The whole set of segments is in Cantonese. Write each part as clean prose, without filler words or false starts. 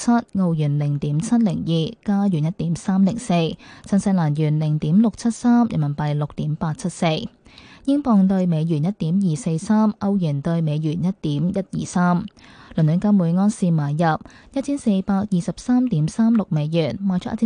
0.7，澳元0.702，加元1.304，新西蘭元0.673，人民幣6.874。英鎊對美元1.243，歐元對美元1.123。倫敦金每盎司買入1423.36美元，賣出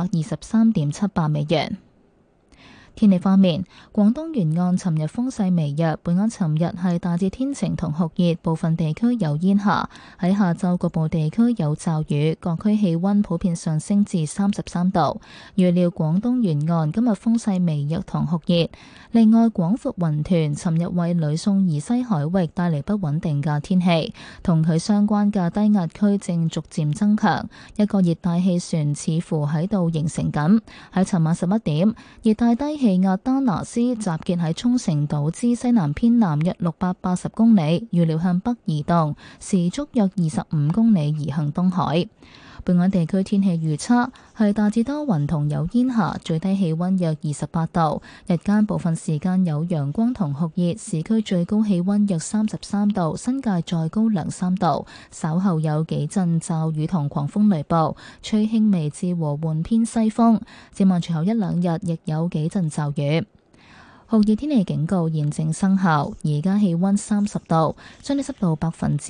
1423.78美元。天氣方面，廣東沿岸尋日風勢微弱，本港尋日係大致天晴同酷熱，部分地區有煙霞。喺下晝局部地區有驟雨，各區氣温普遍上升至33度。預料廣東沿岸今日風勢微弱同酷熱。另外，廣闊雲團尋日為呂宋以西海域帶嚟不穩定嘅天氣，同佢相關嘅低壓區正逐漸增強，一個熱帶氣旋似乎喺度形成緊。喺尋晚11點，熱帶低氣壓丹拿斯集結喺沖繩島之西南偏南約680公里，預料向北移動，時速約25公里，移向東海。本港地區天氣預測係大致多雲同有煙霞，最低氣温約28度，日間部分時間有陽光同酷熱，市區最高氣温約33度，新界再高2-3度。稍後有幾陣驟雨同狂風雷暴，吹輕微至和緩偏西風。展望隨後一兩日亦有幾陣驟雨。酷熱天氣警告現正生效，而家氣温30度，相對濕度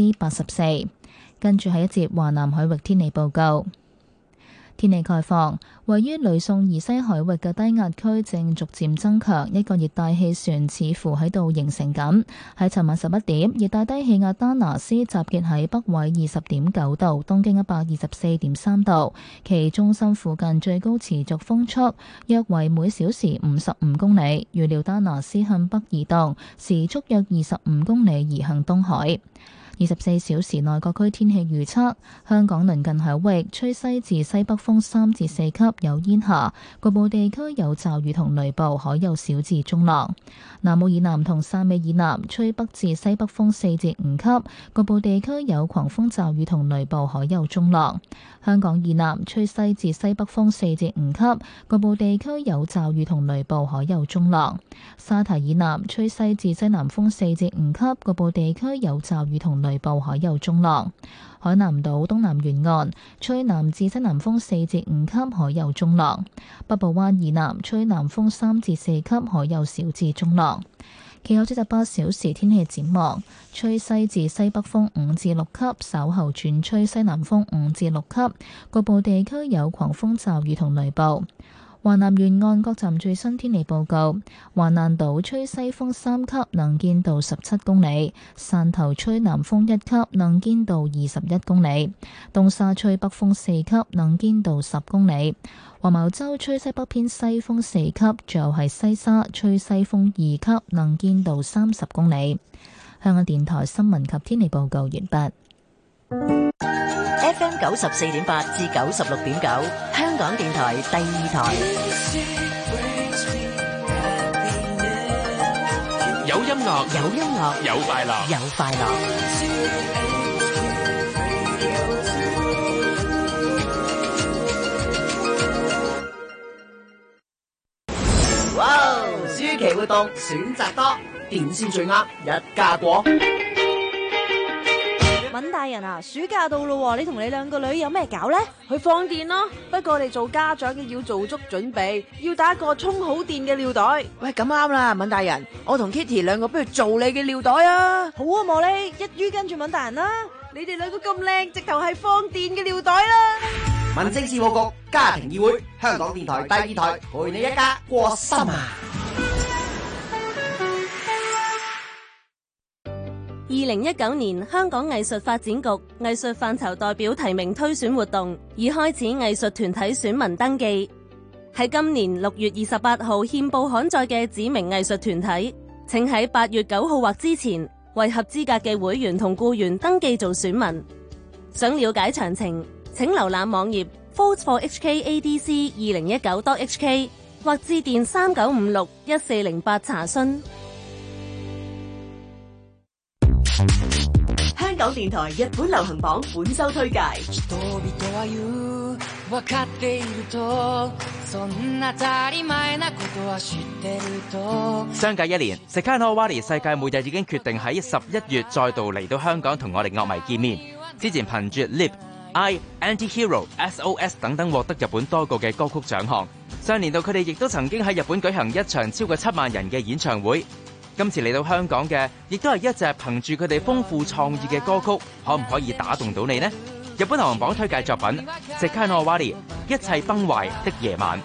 84%。跟住係一節華南海域天氣報告。天氣概況，位於呂宋以西海域嘅低壓區正逐漸增強，一個熱帶氣旋似乎喺度形成緊。喺尋晚11點，熱帶低氣壓丹拿斯集結喺北緯20.9度，東經124.3度，其中心附近最高持續風速約為每小時55公里。預料丹拿斯向北移動，時速約25公里，移向東海。24小時內各區天氣預測：香港鄰近海域吹西至西北風3至4級，有煙霞，局部地區有驟雨同雷暴，海有小至中浪。南澳以南同汕尾以南吹北至西北風4至5級，局部地區有狂風驟雨同雷暴，海有中浪。香港以南吹西至西北風4至5級，局部地區有驟雨同雷暴，海有中浪。沙堤以南吹西至西南風4至5級，局部地區有驟雨同雷暴，海有中浪。海南島東南沿岸吹南至西南風4至5級，海有中浪。北部灣以南吹南風3至4級，海有小至中浪。其後48小時天氣展望：吹西至西北風5至6級，稍後轉吹西南風5至6級，局部地區有狂風驟雨同雷暴。華南沿岸各站最新天氣報告：華南島吹西風3級，能見度17公里；汕頭吹南風1級，能見度21公里；東沙吹北風4級，能見度10公里；黃茅洲吹西北偏西風4級，最後係西沙吹西風2級，能見度30公里。香港電台新聞及天氣報告完畢。 FM 94.8至96.9，香港電台第二台。 有音樂， 有音樂， 有快樂， 有快樂。 哇！暑期活動選擇多，點先最啱？一家過。 敏大人啊，暑假到咯，你同你兩個女有咩搞呢？ 去放電咯，不過我哋做家長嘅要做足準備，要打個充好電嘅尿袋。 喂，咁啱啦，敏大人，我同 Kitty 兩個不如做你嘅尿袋啊！ 好啊，茉莉，一於跟住敏大人啦。 你哋兩個咁靚，直頭係放電嘅尿袋啦！ 民政事務局家庭議會，香港電台第二台，陪你一家過心啊 ！2019年香港藝術發展局藝術範疇代表提名推選活動已開始藝術團體選民登記。喺今年6月28號憲報刊載嘅指明藝術團體，請喺8月9號或之前為合資格嘅會員同僱員登記做選民。想了解詳情，請瀏覽網頁 vote4hkadc2019.hk 或致電39561408查詢。 香港電台日本流行榜本周推介。 相隔1年，Sekano世界末日已經決定喺11月再度嚟到香港同我哋樂迷見面。之前憑住 Lip、 I、Anti-Hero、SOS 等等獲得日本多個嘅歌曲獎項。上年度佢哋亦都曾經喺日本舉行一場超過7萬人嘅演唱會。今次嚟到香港嘅，亦都係一隻憑住佢哋豐富創意嘅歌曲，可唔可以打動到你呢？日本流行榜推介作品《Sekai no Owari》一切崩壞的夜晚。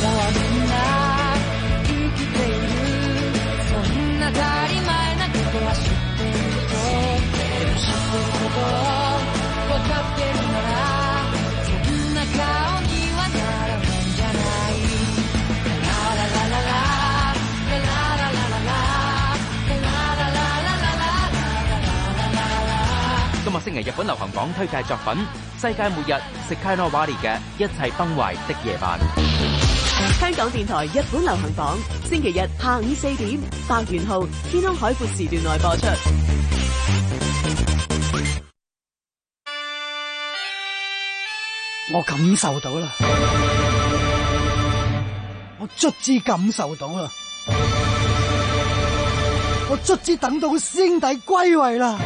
今個星期日本流行榜推介作品《世界末日 Sekai no Owari》嘅一切崩壞的夜晚。 香港電台日本流行榜，星期日下午4點，白元浩天空海闊時段內播出。 我感受到啦，我卒之感受到啦，我卒之等到師兄弟歸位啦。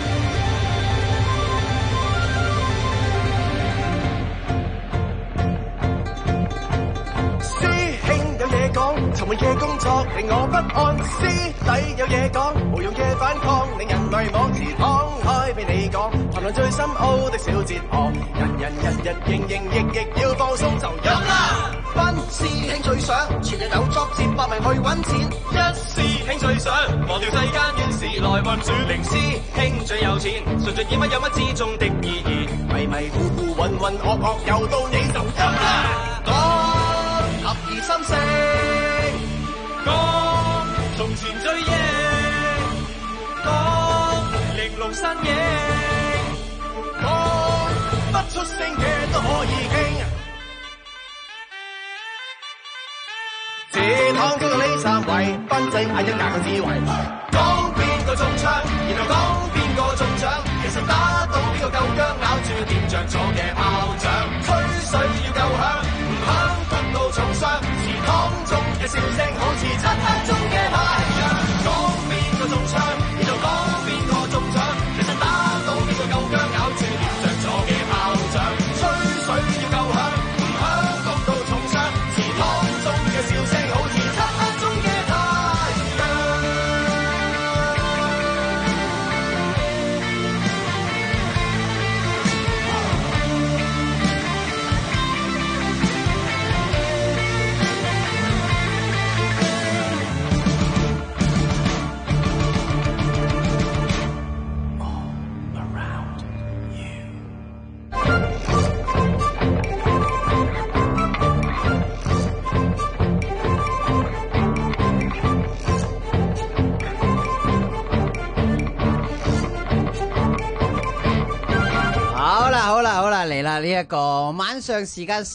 沉悶嘅工作令我不安，師弟有嘢講，無用嘅反抗令人迷惘，時敞開俾你講，談論最深奧的小哲學，人日營役要放鬆就飲啦。班師兄最想全日有作接百名去揾錢，一師兄最想忘掉世間怨事來運轉，零師兄最有錢，純粹以乜有乜之中的意義，迷糊糊渾渾噩噩又到你就飲啦。講合二心聲，講從前追憶，講玲瓏身影，講不出聲嘅都可以傾。自躺經過呢3位，賓仔嗌一架個智慧，講邊個中槍，然後講邊個中獎，其實打到邊個夠薑，咬住掂着咗嘅炮仗，吹水要夠響，唔響得到重傷，祠堂中嘅笑聲好似漆黑中嘅太陽，講邊個中槍，然後講邊個中獎，其實打到邊個夠薑，咬住掂着咗嘅炮仗，吹水要夠響，唔響得到重傷，祠堂中嘅笑聲好似漆黑中嘅太陽。 好啦，嚟啦！呢一個晚上時間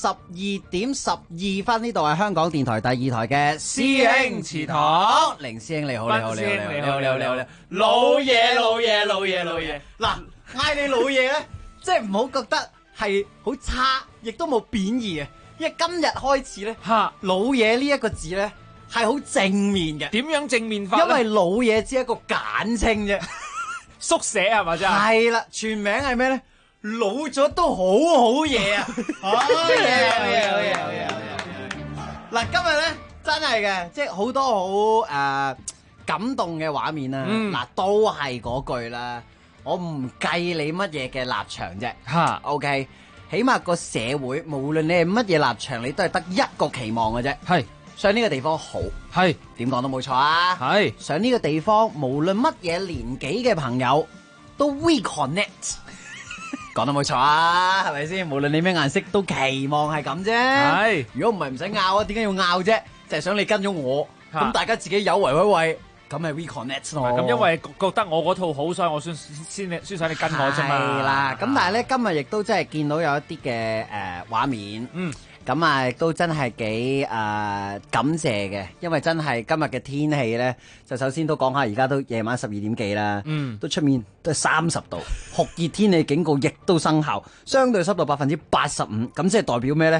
12:12，呢度係香港電台第2台嘅師兄祠堂，凌師兄你好，你好，老嘢，嗱，嗌你老嘢咧，即係唔好覺得係好差，亦都冇貶義嘅，因為今日開始咧，老嘢呢一個字咧係好正面嘅。 點樣正面法？ 因為老嘢只係一個簡稱啫， 縮寫係咪真係？ 係啦，全名係咩咧？老咗都好好嘢啊！好嘢！嗱，今日咧真係嘅，即係好多好感動嘅畫面啦。嗱，都係嗰句啦，我唔計你乜嘢嘅立場啫。吓，OK，起碼個社會無論你係乜嘢立場，你都係得一個期望嘅啫。係上呢個地方好，係點講都冇錯啊。係上呢個地方，無論乜嘢年紀嘅朋友都 we connect。講得冇錯啊，係咪先？無論你咩顏色，都期望係咁啫。係，如果唔係唔使拗啊，點解要拗啫？就係想你跟咗我，咁大家自己有為威喂，咁咪 we connect 咯。 咁因為覺得我嗰套好，所以我先想你跟我啫嘛。 係啦，咁但係咧今日亦都真係見到有一啲嘅畫面。咁啊，亦都真係幾感謝嘅，因為真係今日嘅天氣咧，就首先都講下，而家都夜晚12點幾啦，都出面都係30度，酷熱天氣警告亦都生效，相對濕度85%，咁即係代表咩咧？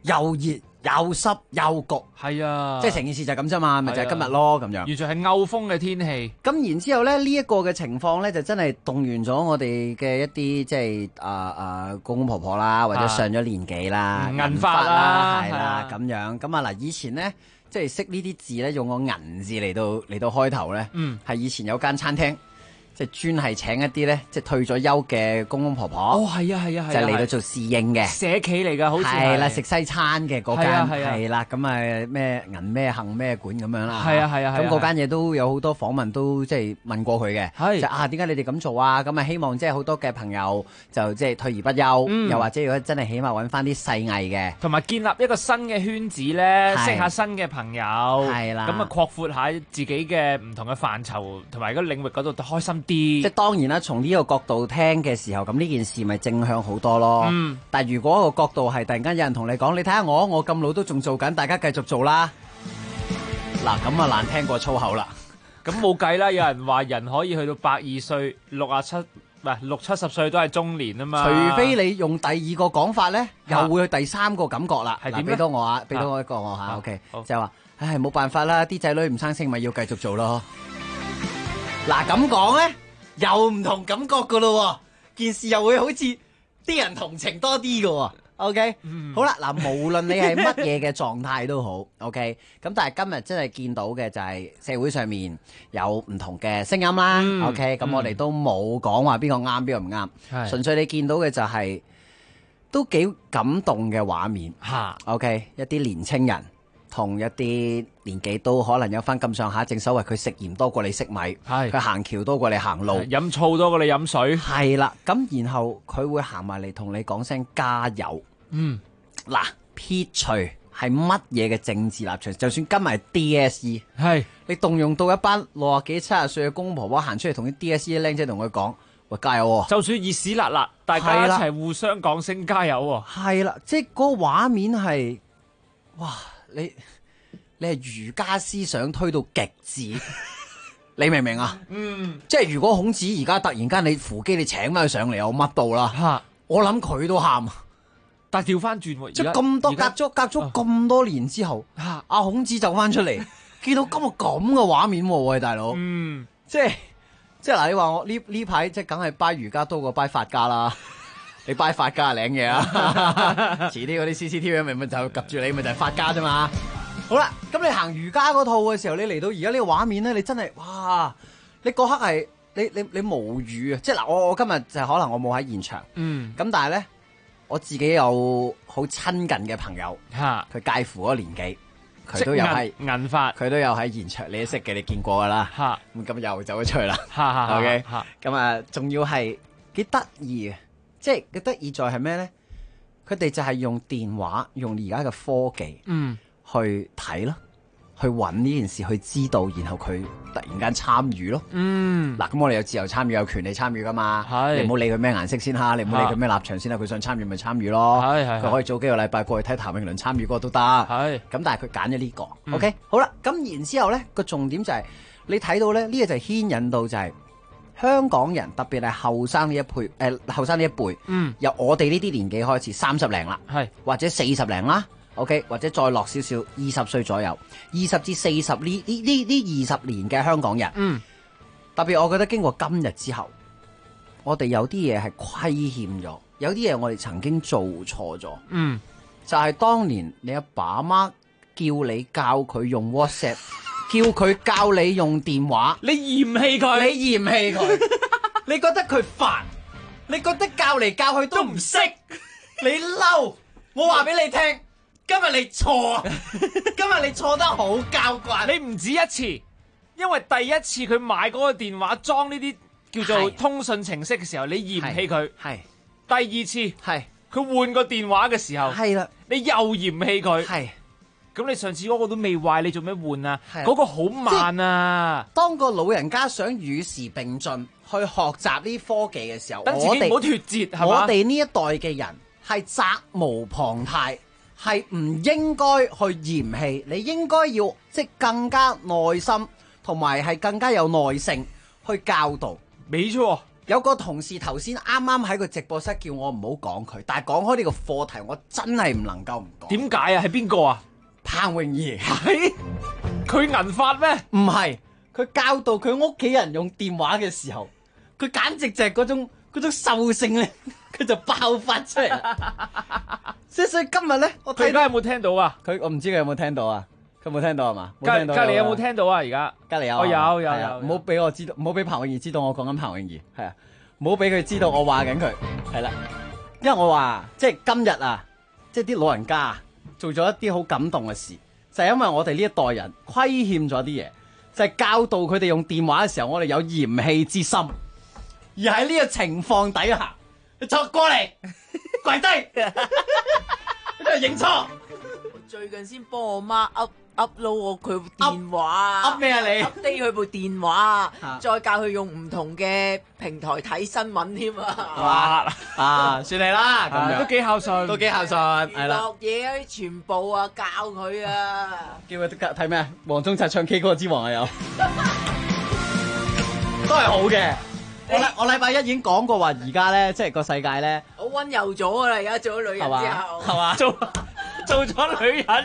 又熱又濕又焗， 係啊， 即係成件事就係咁啫嘛，咪就係今日咯咁樣。 完全係歐風嘅天氣。 咁然之後咧，呢一個嘅情況咧，就真係動員咗我哋嘅一啲即係公公婆婆啦，或者上咗年紀啦、 銀髮啦， 係啦咁樣。咁啊嗱，以前咧即係識呢啲字咧，用個銀字嚟到開頭咧，係以前有間餐廳。即係專係請一啲咧，即係退咗休嘅公公婆婆。 哦，係啊，係啊，係啊， 就嚟到做侍應嘅社企嚟㗎，好似係啦，食西餐嘅嗰間係啦，咁啊咩銀咩杏咩館咁樣啦。 係啊，係啊， 咁嗰間嘢都有好多訪問，都即係問過佢嘅。就點解你哋咁做啊？咁啊希望即係好多嘅朋友就即係退而不休，又或者如果真係起碼揾翻啲細藝嘅， 同埋建立一個新嘅圈子咧，識下新嘅朋友， 係啦， 咁啊擴闊下自己嘅唔同嘅範疇，同埋個領域嗰度開心。 即係當然啦，從呢個角度聽嘅時候，咁呢件事咪正向好多咯。但係如果個角度係突然間有人同你講，你睇下我咁老都仲做緊，大家繼續做啦。嗱，咁啊難聽過粗口啦。 咁冇計啦，有人話人可以去到120歲、六七十歲都係中年啊嘛。 除非你用第二個講法咧，又會去第三個感覺啦。 係點？ 俾多我啊，俾多我一個我嚇。OK，就係話，唉，冇辦法啦，啲仔女唔生性，咪要繼續做咯。嗱咁講咧，又唔同感覺噶咯，件事又會好似啲人同情多啲噶。OK，好啦，嗱，無論你係乜嘢嘅狀態都好，OK，咁但係今日真係見到嘅就係社會上面有唔同嘅聲音啦。OK，咁我哋都冇講話邊個啱邊個唔啱，純粹你見到嘅就係都幾感動嘅畫面。OK，一啲年青人。同一啲年紀都可能有翻咁上下，正所謂佢食鹽多過你食米，佢行橋多過你行路， 飲醋多過你飲水。 係啦，咁然後佢會行埋嚟同你講聲加油。嗱，撇除係乜嘢嘅政治立場，就算跟埋 DSE， 你動用到一班60幾70歲嘅公公婆婆行出嚟同啲 DSE 靚仔同佢講，喂，加油喎！ 就算熱屎辣辣，大家一齊互相講聲加油喎。 係啦，即係嗰個畫面係，哇！你係儒家思想推到極致，你明唔明啊？即係如果孔子而家突然間你扶乩你請翻佢上嚟，有乜到啦？我諗佢都喊。 但係調翻轉喎， 即係咁多隔咗咁多年之後，阿孔子走翻出嚟，見到今日咁嘅畫面喎，喂大佬，即係嗱，你話我呢排即係梗係拜儒家多過拜法家啦。你拜法家領嘢啊，遲啲嗰啲 CCTV 咪就及住你，咪就係法家啫嘛。好啦，咁你行儒家嗰套嘅時候，你嚟到而家呢個畫面咧，你真係哇！你嗰刻係你無語啊！即係嗱，我今日就可能我冇喺現場，咁但係咧，我自己有好親近嘅朋友，佢介乎嗰個年紀，佢都有喺銀髮， 佢都有喺現場，你都識嘅，你見過噶啦。咁今日又走咗出去啦。OK，咁啊，仲要係幾得意嘅。即係嘅得意在係咩咧？佢哋就係用電話，用而家嘅科技，去睇咯，去揾呢件事，去知道，然後佢突然間參與咯。嗱，咁我哋有自由參與，有權利參與噶嘛？你唔好理佢咩顏色先哈，你唔好理佢咩立場先啦。佢想參與咪參與咯。佢可以早幾個禮拜過去睇譚詠麟參與過都得。咁但係佢揀咗呢個。OK，好啦，咁然之後咧個重點就係你睇到咧呢個就係牽引到就係。香港人特別係後生呢一輩，後生呢一輩，由我哋呢啲年紀開始，30零啦，或者40零啦 ，OK， 或者再落少少，20歲左右，20至40呢20年嘅香港人，特別我覺得經過今日之後，我哋有啲嘢係虧欠咗，有啲嘢我哋曾經做錯咗，就係當年你阿爸阿媽叫你教佢用 WhatsApp。叫佢教你用電話， 你嫌棄佢， 你覺得佢煩，你覺得教嚟教去都唔識，你嬲。我話俾你聽，今日你錯，今日你錯得好交關。 你唔止一次，因為第一次佢買嗰個電話裝呢啲叫做通訊程式嘅時候，你嫌棄佢。第二次佢換個電話嘅時候，你又嫌棄佢。咁你上次嗰個都未壞，你做咩換啊？嗰個好慢啊！ 當個老人家想與時並進去學習呢科技嘅時候， 等自己唔好脫節，係嘛？ 我哋呢一代嘅人係責無旁貸，係唔應該去嫌棄，你應該要即更加耐心，同埋係更加有耐性去教導。 沒錯， 有個同事頭先啱啱喺個直播室叫我唔好講佢，但係講開呢個課題，我真係唔能夠唔講。 點解啊？係邊個啊？ 彭泳儀係佢銀髮咩？ 唔係，佢教導佢屋企人用電話嘅時候，佢簡直就係嗰種獸性咧，佢就爆發出嚟。所以今日咧，我睇佢而家有冇聽到啊？ 我唔知佢有冇聽到啊？佢冇聽到係嘛？ 隔離有冇聽到啊？而家隔離有， 我有， 唔好俾我知道，唔好俾彭泳儀知道我講緊彭泳儀，係啊，唔好俾佢知道我話緊佢，係啦，因為我話即係今日啊，即係啲老人家啊，做咗一啲好感動嘅事，就係因為我哋呢一代人虧欠咗啲嘢，就係教導佢哋用電話嘅時候，我哋有嫌棄之心，而喺呢個情況底下，你坐過嚟跪低，你真係認錯。 最近先幫我媽upload 我佢部電話 ，up 咩啊你 ？update 佢部電話，再教佢用唔同嘅平台睇新聞添啊！ 哇！算你啦，咁樣都幾孝順， 係啦。 學嘢嗰啲全部啊，教佢啊！ 叫佢睇咩啊？黃宗澤唱 K 歌之王啊有，都係好嘅。我禮拜一已經講過話，而家咧即係個世界咧， 好溫柔咗噶啦，而家做咗女人之後， 係嘛？ 做咗女人。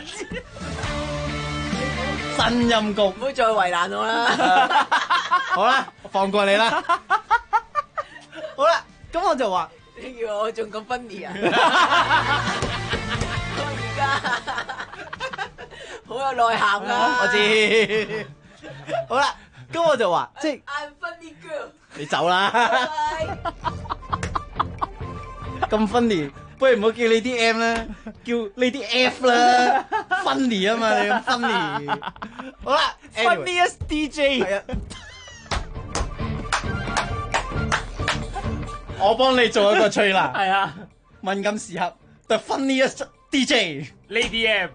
真陰公， 唔好再為難我啦。 好啦，放過你啦。好啦，咁我就話， 你以為我仲咁 funny 啊？我而家好有內涵噶。 我知。好啦，咁我就話，即係 I'm funny girl。 你走啦。咁 funny。不如唔好叫你啲 M 啦，叫你啲 F 啦，funny 啊嘛，你咁 funny。好啦 ，funniest DJ。 係啊，我幫你做一個吹啦。 係啊， 敏感時刻 ，the funniest DJ，Lady M。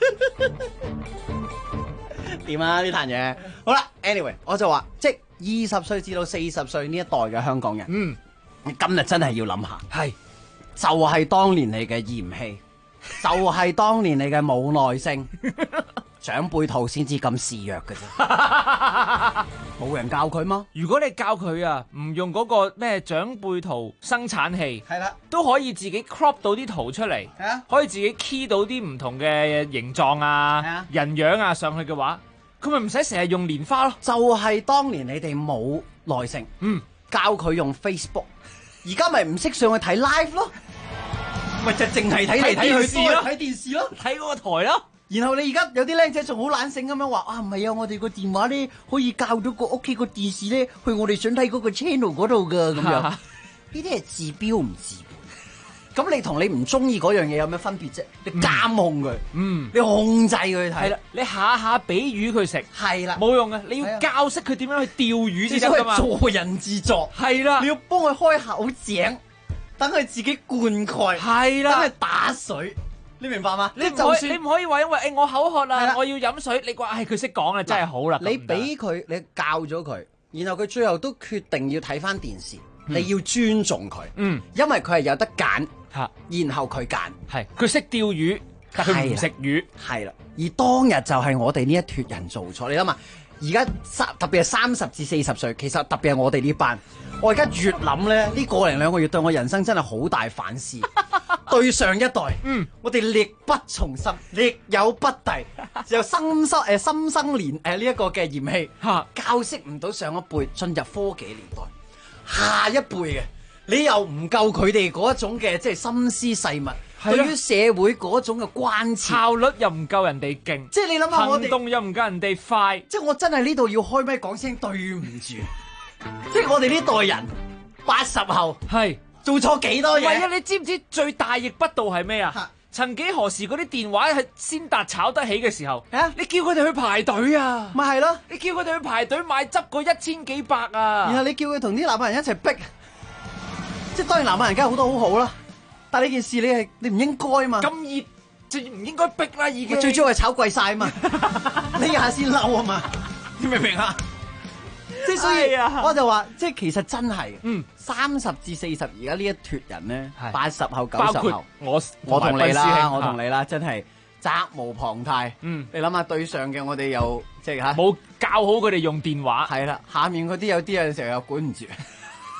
點啊呢壇嘢？好啦 ，anyway， 我就話，即係20歲至到40歲呢一代嘅香港人，你今日真係要諗下。係。就係當年你嘅嫌棄，就係當年你嘅冇耐性，長輩圖先至咁示弱嘅啫，冇人教佢嗎？ 如果你教佢啊，唔用嗰個咩長輩圖生產器， 係啦， 都可以自己 crop 到啲圖出嚟，可以自己 key 到啲唔同嘅形狀啊、人樣啊上去嘅話，佢咪唔使成日用蓮花咯。 就係當年你哋冇耐性，教佢用 Facebook。而家咪唔識上去睇 live 咯，咪就淨係睇嚟睇去咯，睇電視咯， 睇嗰個台咯。 然後你而家有啲僆仔仲好懶醒咁樣話啊，唔係啊，我哋個電話咧可以教到個屋企個電視咧去我哋想睇嗰個 channel 嗰度噶咁樣。呢啲係治標唔治本。咁你同你唔中意嗰樣嘢有咩分別啫？你監控佢，你控制佢睇。 係啦，你下下俾魚佢食， 係啦， 冇用嘅。你要教識佢點樣去釣魚先得㗎嘛。 助人自助， 係啦， 你要幫佢開口井，等佢自己灌溉， 係啦， 等佢打水。你明白嗎？ 你唔可以話因為我口渴啦，我要飲水。你話佢識講啦，真係好啦。 你俾佢，你教咗佢，然後佢最後都決定要睇翻電視，你要尊重佢。因為佢係有得揀。然後佢揀， 係佢識釣魚，但佢唔食魚， 係啦。而當日就係我哋呢一脱人做錯，你諗下，而家特別係30至40歲，其實特別係我哋呢班，我而家越諗咧，呢個零兩個月對我人生真係好大反思。對上一代，我哋力不從心，力有不逮，就心生連呢一個嘅嫌棄，教識唔到上一輩進入科技年代，下一輩嘅。你又唔夠佢哋嗰一種嘅即係心思細密，對於社會嗰種嘅關切， 效率又唔夠人哋勁， 即係你諗下我哋行動又唔夠人哋快， 即係我真係呢度要開咪講聲對唔住，即係我哋呢代人80後係做錯幾多嘢？ 唔係啊！你知唔知最大逆不道係咩啊？曾幾何時嗰啲電話係先達炒得起嘅時候，你叫佢哋去排隊啊， 咪係咯？ 你叫佢哋去排隊買執個1000幾百啊， 然後你叫佢同啲男人一齊逼。即係當然男人梗係好多好好啦，但係呢件事你唔應該嘛。 咁熱就唔應該逼啦，已經。 最主要係炒貴晒啊嘛，呢下先嬲啊嘛，你明唔明啊？即係所以我就話，即係其實真係，30至40而家呢一脱人咧，80後90後，我同你啦，真係責無旁貸。你諗下對上嘅我哋又即係嚇冇教好佢哋用電話， 係啦，下面嗰啲有啲時候又管唔住。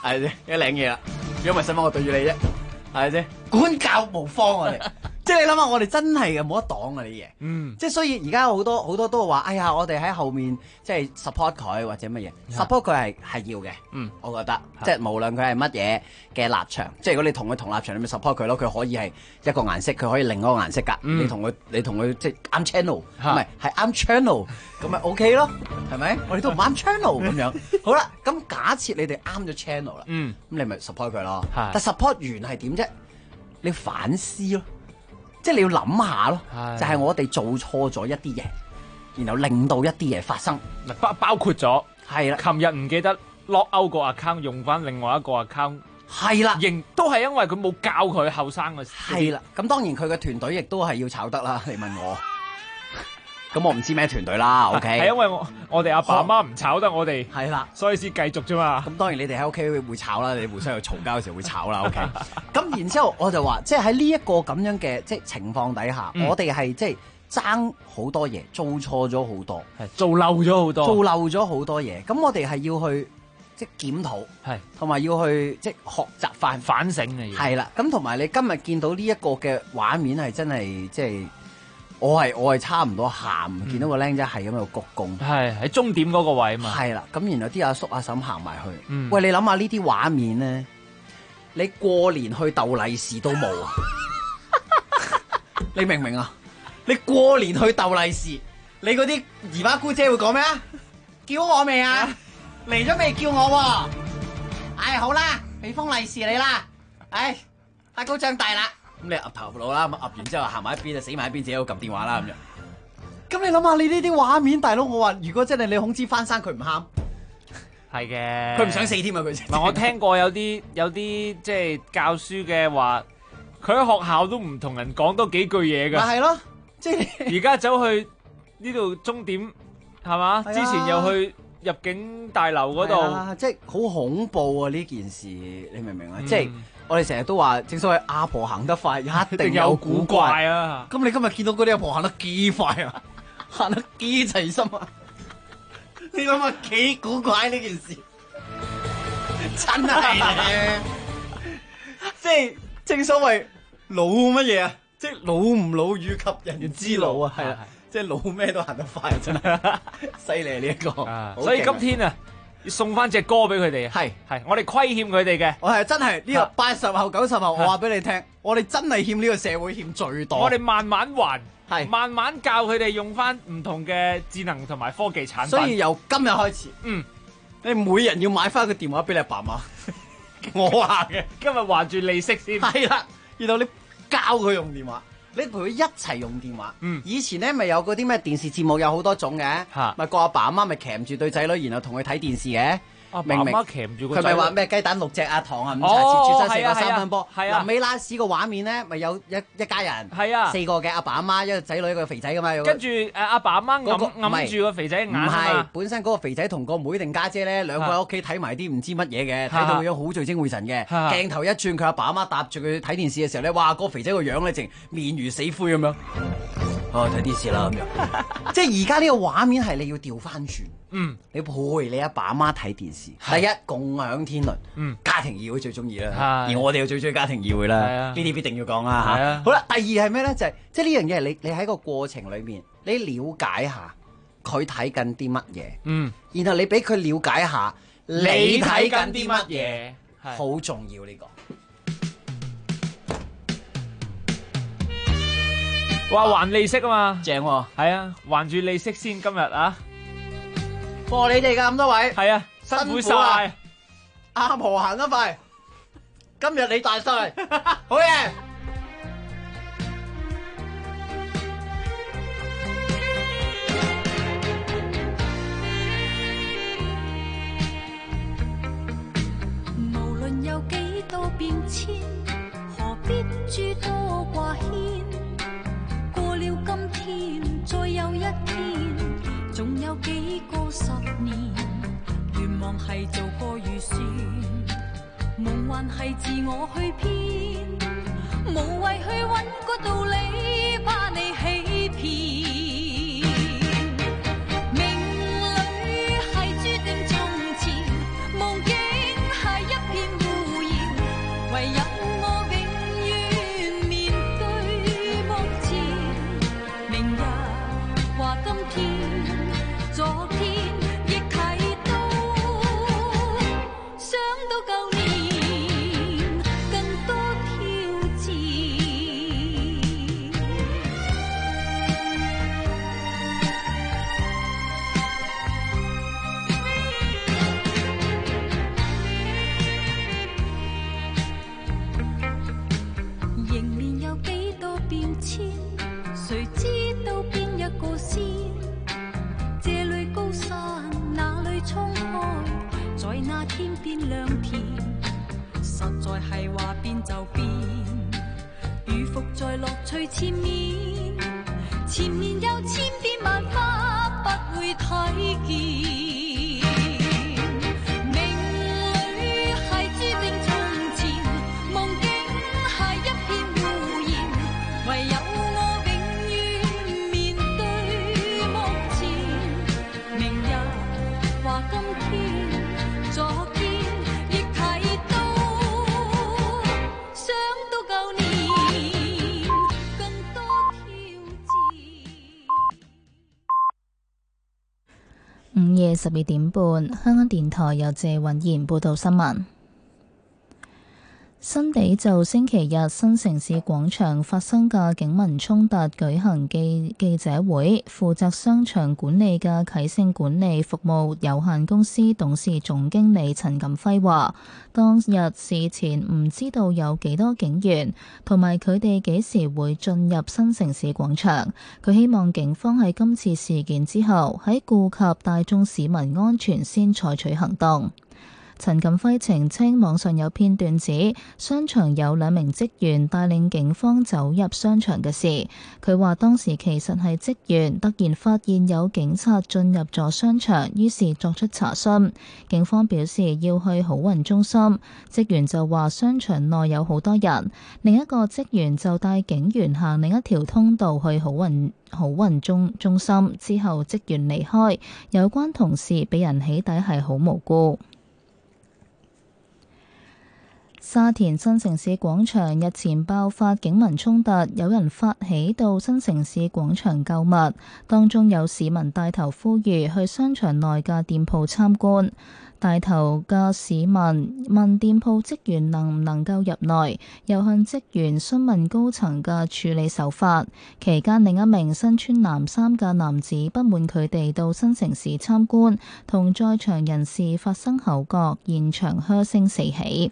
係咪先？一領嘢啦，如果唔係使乜我對住你啫，係咪先？管教無方我哋。即係你諗下，我哋真係嘅冇得擋啊啲嘢，即係所以而家好多都話，哎呀，我哋喺後面即係 support 佢或者乜嘢，support 佢係要嘅，我覺得，即係無論佢係乜嘢嘅立場，即係如果你同佢同立場，你咪 support 佢咯，佢可以係一個顏色，佢可以另一個顏色㗎，你同佢即係啱 channel，唔係啱 channel，咁咪 OK 咯，係咪？我哋都唔啱 channel 咁樣，好啦，咁假設你哋啱咗 channel 啦，咁你咪 support 佢咯，但 support 完係點啫？你反思咯。即係你要諗下咯，就係我哋做錯咗一啲嘢，然後令到一啲嘢發生， 包括咗係啦。 琴日唔記得 lock out 個 account 用翻另外一個 account， 係啦， 都係因為佢冇教佢後生嘅事。 係啦，咁當然佢嘅團隊亦都係要炒得啦。你問我，咁我唔知咩團隊啦。OK， 係因為我哋阿爸阿媽唔炒得我哋， 係啦， 所以先繼續啫嘛。 咁當然你哋喺屋企會炒啦，你哋互相去嘈交嘅時候會炒啦。OK， 咁然之後我就話，即係喺呢一個咁樣嘅即係情況底下，我哋係即係爭好多嘢，做錯咗好多， 做漏咗好多嘢。咁我哋係要去即係檢討， 係同埋要去即係學習反省嘅嘢。 係啦，咁同埋你今日見到呢一個嘅畫面係真係即係。我係差唔多喊，見到個僆仔係咁喺度鞠躬， 係喺終點嗰個位啊嘛。 係啦，咁然後啲阿叔阿嬸行埋去，喂，你諗下呢啲畫面咧，你過年去逗利是都冇啊！你明唔明啊？你過年去逗利是，你嗰啲姨媽姑姐會講咩啊？叫我未啊？嚟咗未叫我喎？唉，好啦，俾封利是你啦，唉，太高長大啦。咁你岌頭路啦，咁岌完之後行埋一邊就死埋一邊，自己喺度撳電話啦咁樣。咁你諗下，你呢啲畫面，大佬，我話如果真係你孔子翻生，佢唔喊， 係嘅。 佢唔想死添啊！佢。 嗱，我聽過有啲即係教書嘅話，佢喺學校都唔同人講多幾句嘢㗎。 咪係咯，即係而家走去呢度終點係嘛？之前又去入境大樓嗰度， 即係好恐怖啊！呢件事你明唔明啊？即係。我哋成日都話，正所謂阿婆行得快，一定有古怪啊！咁你今日見到嗰啲阿婆行得幾快啊？行得幾齊心啊？你諗下幾古怪呢件事？真係即係正所謂老乜嘢啊？即係老唔老與及人之老啊！係啦，即係老咩都行得快，真係犀利呢一個。 所以今天啊，要送翻隻歌俾佢哋，係我哋虧欠佢哋嘅， 我係真係呢個80後90後，我話俾你聽，我哋真係欠呢個社會欠最多。 我哋慢慢還，慢慢教佢哋用翻唔同嘅智能同埋科技產品。 所以由今日開始，你每人要買翻個電話俾你阿爸媽。我話嘅， 今日還住利息先。 係啦，然後你教佢用電話。你陪佢一齊用電話。以前咧咪有嗰啲咩電視節目有好多種嘅，咪個阿爸阿媽咪騎住對仔女，然後同佢睇電視嘅。 明明騎住佢咪話咩雞蛋6隻啊，糖啊5茶切住身4個3分波。臨尾拉屎個畫面咧，咪有一家人，4個嘅阿爸阿媽，一個仔女一個肥仔噶嘛。 跟住阿爸阿媽揞住個肥仔眼。唔係，本身嗰個肥仔同個妹定家姐咧，兩個喺屋企睇埋啲唔知乜嘢嘅，睇到個樣好聚精會神嘅。鏡頭一轉，佢阿爸阿媽搭住佢睇電視嘅時候咧，哇！個肥仔個樣咧，淨面如死灰咁樣。睇電視啦咁樣，即係而家呢個畫面係你要調翻轉，你陪你阿爸阿媽睇電視。第一，共享天倫，家庭議會最中意啦，而我哋又最中意家庭議會啦，呢啲必定要講啦嚇。好啦，第二係咩咧？就係即係呢樣嘢係你喺個過程裏面，你了解下佢睇緊啲乜嘢，然後你俾佢了解下你睇緊啲乜嘢，好重要呢個。 話還利息啊嘛， 正喎， 係啊，還住利息先今日啊， 幫你哋㗎咁多位， 係啊，辛苦晒， 阿婆行得快，今日你大晒，好嘢！ 無論有幾多變遷，何必諸多掛牽？過了今天，再有一天，仲有幾個10年。願望係做個預算，夢幻係自我去編，無謂去揾個道理，怕你欺騙。命裏係注定從前，夢境係一片變遷，誰知道邊一個先？這裏高山，那裏滄海，在那天邊良田，實在係話變就變，如伏在樂趣前面，前面有千變萬化，不會睇見。 午夜12點半，香港電台由謝允賢報道新聞。新地就星期日新城市廣場發生嘅警民衝突舉行記者會，負責商場管理嘅啟盛管理服務有限公司董事總經理陳錦輝話，當日事前唔知道有幾多警員，同埋佢哋幾時會進入新城市廣場。佢希望警方喺今次事件之後，喺顧及大眾市民安全先採取行動。陳錦輝澄清，網上有片段指商場有2名職員帶領警方走入商場嘅事。佢話當時其實係職員突然發現有警察進入咗商場，於是作出查詢。警方表示要去好運中心，職員就話商場內有好多人。另一個職員就帶警員行另一條通道去好運中心，之後職員離開。有關同事俾人起底係好無辜。沙田新城市廣場日前爆發警民衝突，有人發起到新城市廣場購物，當中有市民帶頭呼籲去商場內嘅店鋪參觀。帶頭嘅市民問店鋪職員能唔能夠入內，又向職員詢問高層嘅處理手法。期間，另一名身穿藍衫嘅男子不滿佢哋到新城市參觀，同在場人士發生口角，現場噓聲四起。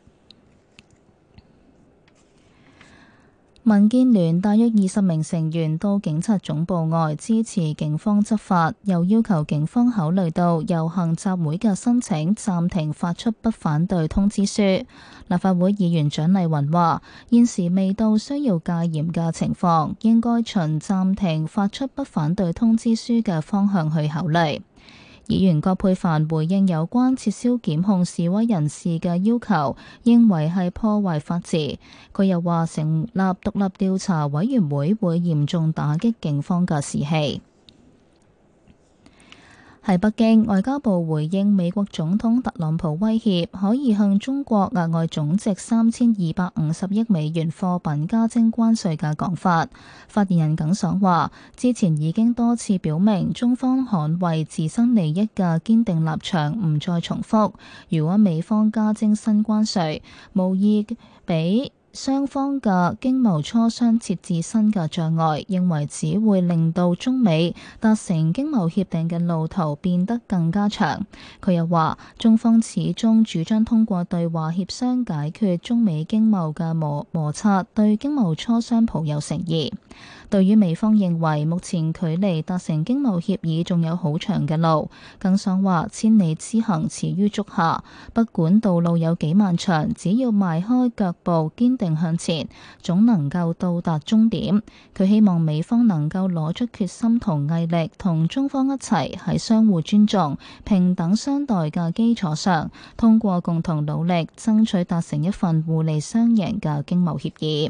民建聯大約20名成員到警察總部外支持警方執法，又要求警方考慮到遊行集會嘅申請，暫停發出不反對通知書。立法會議員蔣麗芸話：現時未到需要戒嚴嘅情況，應該循暫停發出不反對通知書嘅方向去考慮。議員葛珮帆回應有關撤銷檢控示威人士嘅要求，認為係破壞法治。佢又話成立獨立調查委員會會嚴重打擊警方嘅士氣。喺北京，外交部回應美國總統特朗普威脅可以向中國額外總值3250億美元貨品加徵關稅嘅講法。發言人耿爽話：之前已經多次表明中方捍衛自身利益嘅堅定立場，唔再重複。如果美方加徵新關稅，無意俾雙方嘅經貿磋商設置新嘅障礙，認為只會令到中美達成經貿協定嘅路途變得更加長。佢又話，中方始終主張通過對話協商解決中美經貿嘅摩擦，對經貿磋商抱有誠意。對於美方認為目前距離達成經貿協議仲有好長嘅路，耿爽話：千里之行始於足下，不管道路有幾漫長，只要邁開腳步堅定向前，總能夠到達終點。佢希望美方能夠攞出決心同毅力，同中方一齊喺相互尊重、平等相待嘅基礎上，通過共同努力，爭取達成一份互利雙贏嘅經貿協議。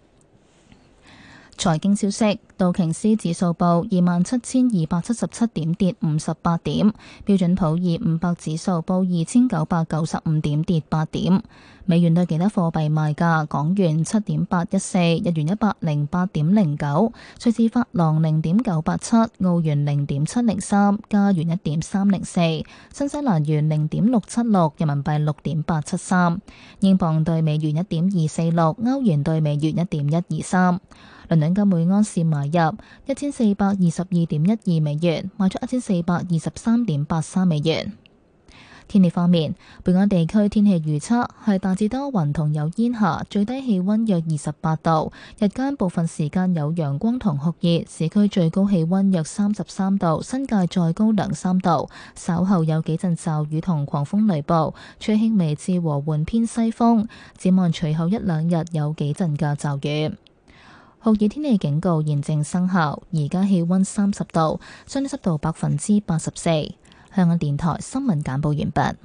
財經消息，道瓊斯指數報27,277點，跌58點；標準普爾500指數報2,995點，跌8點。美元對其他貨幣賣價：港元7.814，日元108.09，瑞士法郎0.987，澳元0.703，加元1.304，新西蘭元0.676，人民幣6.873，英鎊對美元1.246，歐元對美元1.123。倫敦金每安士買入1422.12美元，賣出1423.83美元。 天氣方面，本港地區天氣預測係大致多雲同有煙霞，最低氣溫約28度，日間部分時間有陽光同酷熱，市區最高氣溫約33度，新界再高2-3度。稍後有幾陣驟雨同狂風雷暴，吹輕微至和緩偏西風。展望隨後1-2日有幾陣嘅驟雨。酷熱天氣警告現正生效，而家氣溫30度，相對濕度84%。香港電台新聞簡報完畢。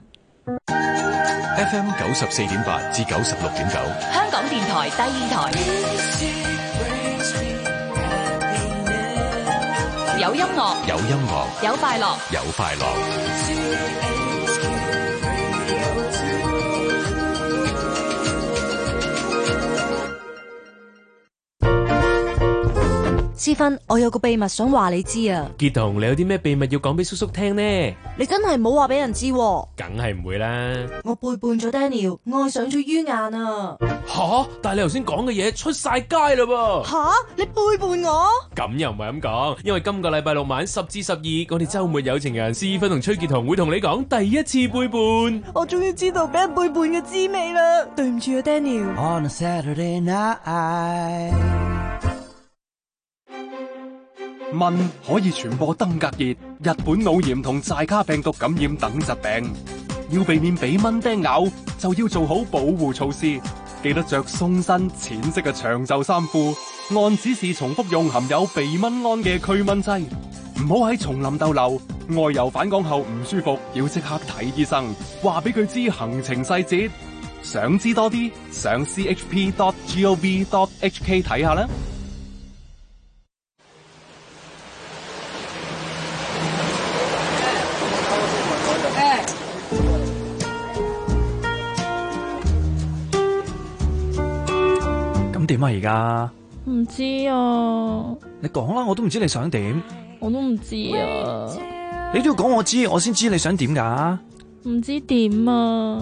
FM 94.8至96.9， 香港電台第二台，有音樂， 有音樂， 有快樂， 有快樂。 思芬，我有個秘密想話你知啊！ 傑彤，你有啲咩秘密要講俾叔叔聽呢？ 你真係唔好話俾人知喎。 梗係唔會啦！ 我背叛咗 Daniel，愛上咗于晏啊！ 吓！但係你頭先講嘅嘢出晒街啦噃！ 吓！你背叛我？ 咁又唔係咁講，因為今個禮拜六晚10至12，我哋週末有情人思芬同崔傑彤會同你講第一次背叛。 我終於知道俾人背叛嘅滋味啦！對唔住啊 ，Daniel。On a Saturday night。 蚊可以傳播登革熱、日本腦炎同寨卡病毒感染等疾病，要避免俾蚊叮咬，就要做好保護措施。記得着鬆身淺色嘅長袖衫褲，按指示重複用含有避蚊胺嘅驅蚊劑。唔好喺叢林逗留，外遊返港後唔舒服要即刻睇醫生，話俾佢知行程細節。想知多啲，上 chp.gov.hk 睇下啦。 點啊而家？ 唔知啊。 你講啦，我都唔知你想點。 我都唔知啊。 你都要講我知，我先知你想點噶。 唔知點啊。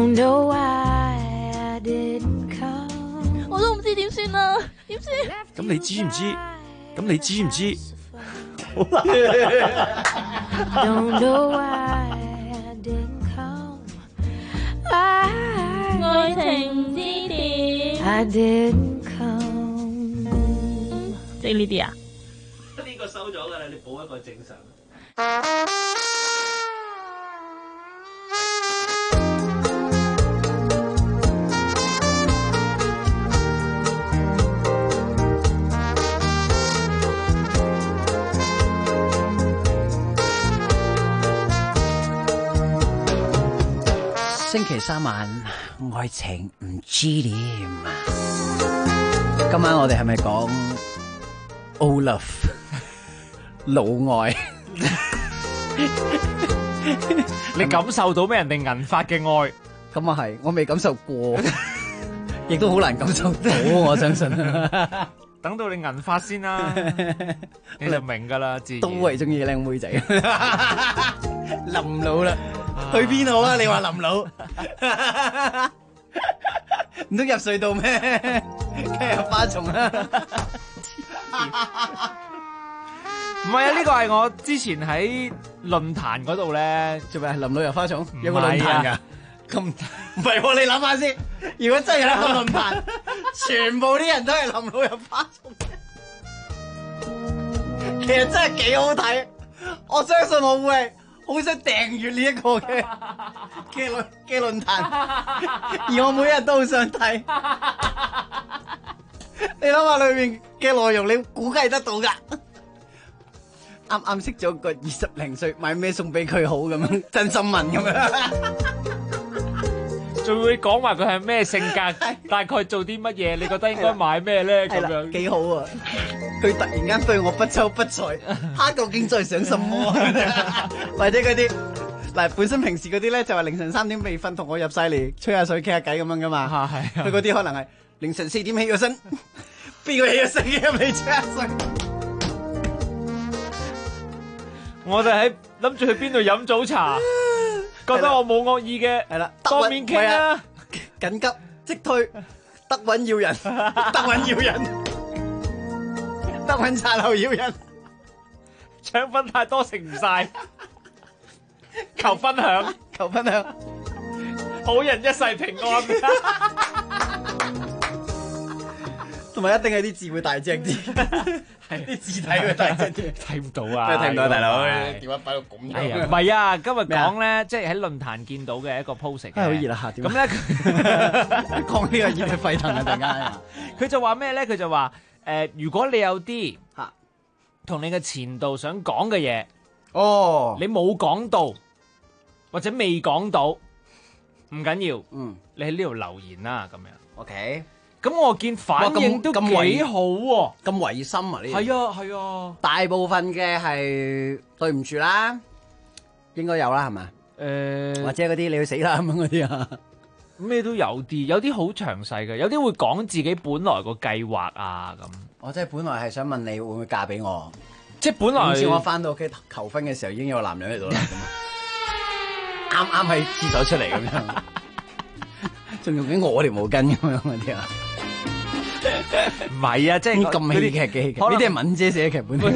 我都唔知點算啊，點算？ 咁你知唔知？咁你知唔知？好難。 愛情之點。即係呢啲啊？ 呢個收咗㗎啦，你補一個正常。 星期3晚，愛情唔知點。今晚我哋係咪講 old love 老愛？ 你感受到咩人哋銀髮嘅愛？ 咁啊係，我未感受過，亦都好難感受到，我相信。 等到你銀髮先啦，你就明噶啦，自然。 都係中意靚妹仔。臨老啦，去邊好啊？你話臨老，唔通入隧道咩？梗係入花叢啦。 唔係啊，呢個係我之前喺論壇嗰度咧， 做咩？臨老入花叢有個論壇噶。咁唔係喎，你諗下先。如果真係有一個論壇，全部啲人都係臨老入花叢，其實真係幾好睇。我相信我會好想訂閱呢一個嘅論壇，而我每日都好想睇。你諗下裏面嘅內容，你估計得到噶？啱啱識咗個20零歲，買咩送俾佢好咁樣，真心問咁樣。 仲會講埋佢係咩性格，大概做啲乜嘢？你覺得應該買咩咧？咁樣幾好啊！佢突然間對我不瞅不睬，他究竟在想什麼？或者嗰啲嗱，本身平時嗰啲咧就話凌晨3點未瞓，同我入晒嚟吹下水傾下偈咁樣噶嘛。係佢嗰啲可能係凌晨4點起咗身，邊個起咗身嘅入嚟吹下水？ 我哋喺諗住去邊度飲早茶。覺得我冇惡意嘅，係啦，當面傾啊！ 緊急即退，德穩要人，德穩要人，德穩茶樓要人， 腸粉太多食唔晒，求分享， 求分享。 好人一世平安。 同埋一定係啲字會大隻啲，係啲字體會大隻啲， 睇唔到啊！ 睇唔到大佬， 係電話擺到咁係啊， 樣。 唔係啊，今日講咧，即係喺論壇見到嘅一個 post 嘅， 好熱啊！點咁咧講呢個熱氣沸騰啊！突然間， 佢就話咩咧？佢就話如果你有啲同你嘅前度想講嘅嘢，你冇講到或者未講到，唔緊要，你喺呢度留言啦，咁樣。 OK。 咁我見反應都幾好喎， 咁違心啊！呢係啊係啊， 大部分嘅係對唔住啦，應該有啦，係咪？或者嗰啲你去死啦咁樣嗰啲啊， 咩都有啲，有啲好詳細嘅，有啲會講自己本來個計劃啊咁。 我真係本來係想問你會唔會嫁俾我， 即係本來。好似我翻到屋企求婚嘅時候已經有個男人喺度啦，啱啱喺廁所出嚟咁樣，仲用緊我條毛巾咁樣嗰啲啊。 唔係啊，即係咁戲劇嘅戲劇，呢啲係敏姐寫嘅劇本。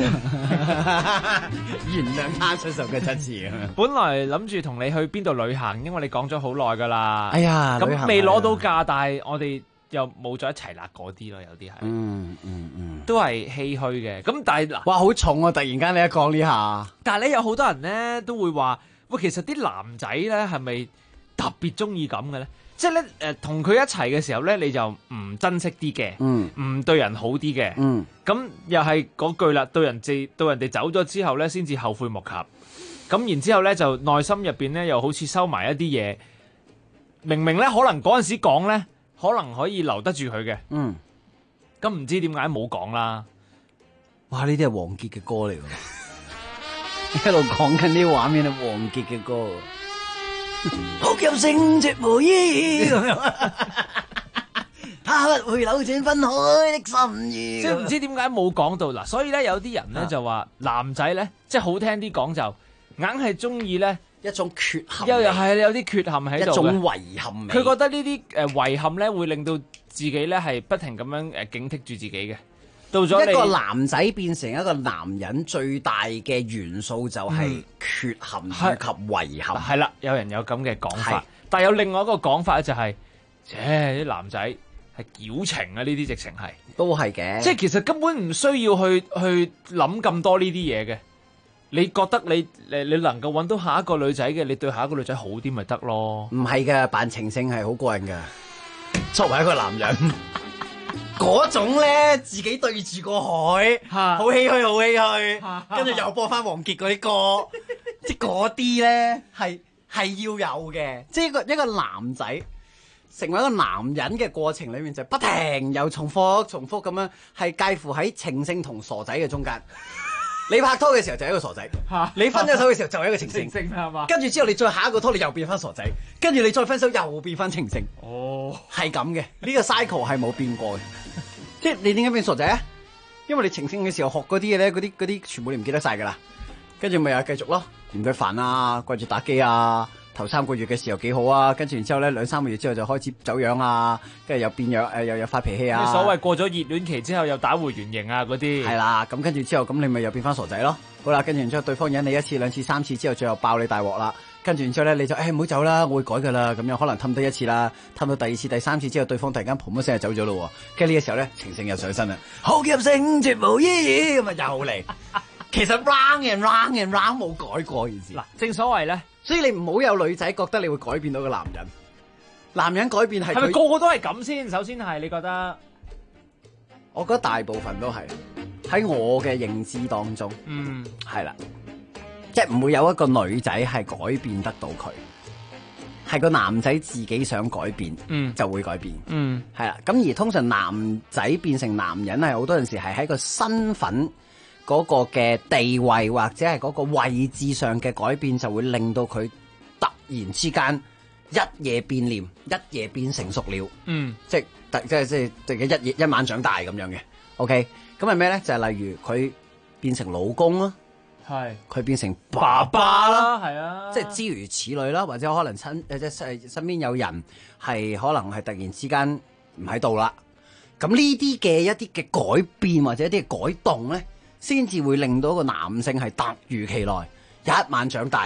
原諒他出售嘅七次咁樣。 本來諗住同你去邊度旅行，因為你講咗好耐噶啦。 哎呀， 咁未攞到假，但係我哋又冇咗一齊啦，嗰啲咯，有啲係。都係唏噓嘅。咁但係嗱， 哇，好重啊！突然間你一講呢下， 但係咧有好多人咧都會話，喂，其實啲男仔咧係咪特別中意咁嘅咧？即係咧，同佢一齊嘅時候咧，你就唔珍惜啲嘅，唔對人好啲嘅，咁又係嗰句啦，到人哋走咗之後咧，先至後悔莫及。咁然之後咧，就內心入邊咧，又好似收埋一啲嘢，明明咧可能嗰陣時講咧，可能可以留得住佢嘅，咁唔知點解冇講啦。 哇！呢啲係王傑嘅歌嚟喎，一路講緊啲畫面係王傑嘅歌。好有性絕無意義咁樣，他不會扭轉分開的心意。 即係唔知點解冇講到嗱，所以咧有啲人咧就話男仔咧，即係好聽啲講就硬係中意咧一種缺陷， 又係有啲缺陷喺度， 一種遺憾味。 佢覺得呢啲遺憾咧會令到自己咧係不停咁樣警惕住自己嘅。到咗一個男仔變成一個男人最大嘅元素就係缺陷以及遺憾。 係啦，有人有咁嘅講法，但係有另外一個講法就係，啲男仔係矯情啊！呢啲直情係都係嘅， 即係其實根本唔需要去諗咁多呢啲嘢嘅。你覺得你能夠揾到下一個女仔嘅，你對下一個女仔好啲咪得咯？ 唔係嘅，扮情聖係好過癮嘅。作為一個男人。嗰種咧，自己對住個海，好唏噓，好唏噓，跟住又播翻王傑嗰啲歌，即係嗰啲咧係要有嘅，即係一個男仔成為一個男人嘅過程裏面，就不停又重複咁樣，係介乎喺情聖同傻仔嘅中間。你拍拖嘅時候就係一個傻仔，你分咗手嘅時候就係一個情聖， 係嘛？ 跟住之後你再下一個拖，你又變翻傻仔，跟住你再分手又變翻情聖。 哦， 係咁嘅，呢個 cycle 係冇變過嘅。即係你點解變傻仔啊？因為你情聖嘅時候學嗰啲嘢咧，嗰啲全部你唔記得晒噶啦，跟住咪又繼續咯，嫌佢煩啊，掛住打機啊，頭3個月嘅時候幾好啊，跟住然之後咧2-3個月之後就開始走樣啊，跟住又變樣，又發脾氣啊。 所謂過咗熱戀期之後又打回原形啊嗰啲。 係啦，咁跟住之後咁你咪又變翻傻仔咯。好啦，跟住然之後對方忍你1次2次3次之後，最後爆你大鑊啦。跟住然之後咧，你就唔好走啦，我會改噶啦，咁樣可能氹多1次啦，氹到第2次、第3次之後，對方突然間嘭一聲就走咗咯，跟住呢個時候咧，情聖又上身啦，好入性絕無意義咁啊又嚟，其實 round and round 冇改過件事。 嗱，正所謂咧， 所以你唔好有女仔覺得你會改變到個男人，男人改變係咪個個都係咁先？首先係你覺得？ 我覺得大部分都係喺我嘅認知當中，係啦。即係唔會有一個女仔係改變得到佢，係個男仔自己想改變，就會改變，係啦。咁而通常男仔變成男人係好多陣時係喺個身份嗰個嘅地位或者係嗰個位置上嘅改變，就會令到佢突然之間一夜變臉，一夜變成熟了，即係一晚長大咁樣嘅。OK， 咁係咩咧？就係例如佢變成老公啦。係佢變成爸爸啦，係啊，即係諸如此類啦，或者可能身邊有人係可能係突然之間唔喺度啦，咁呢啲嘅一啲嘅改變或者一啲嘅改動咧，先至會令到個男性係突如其來一晚長大，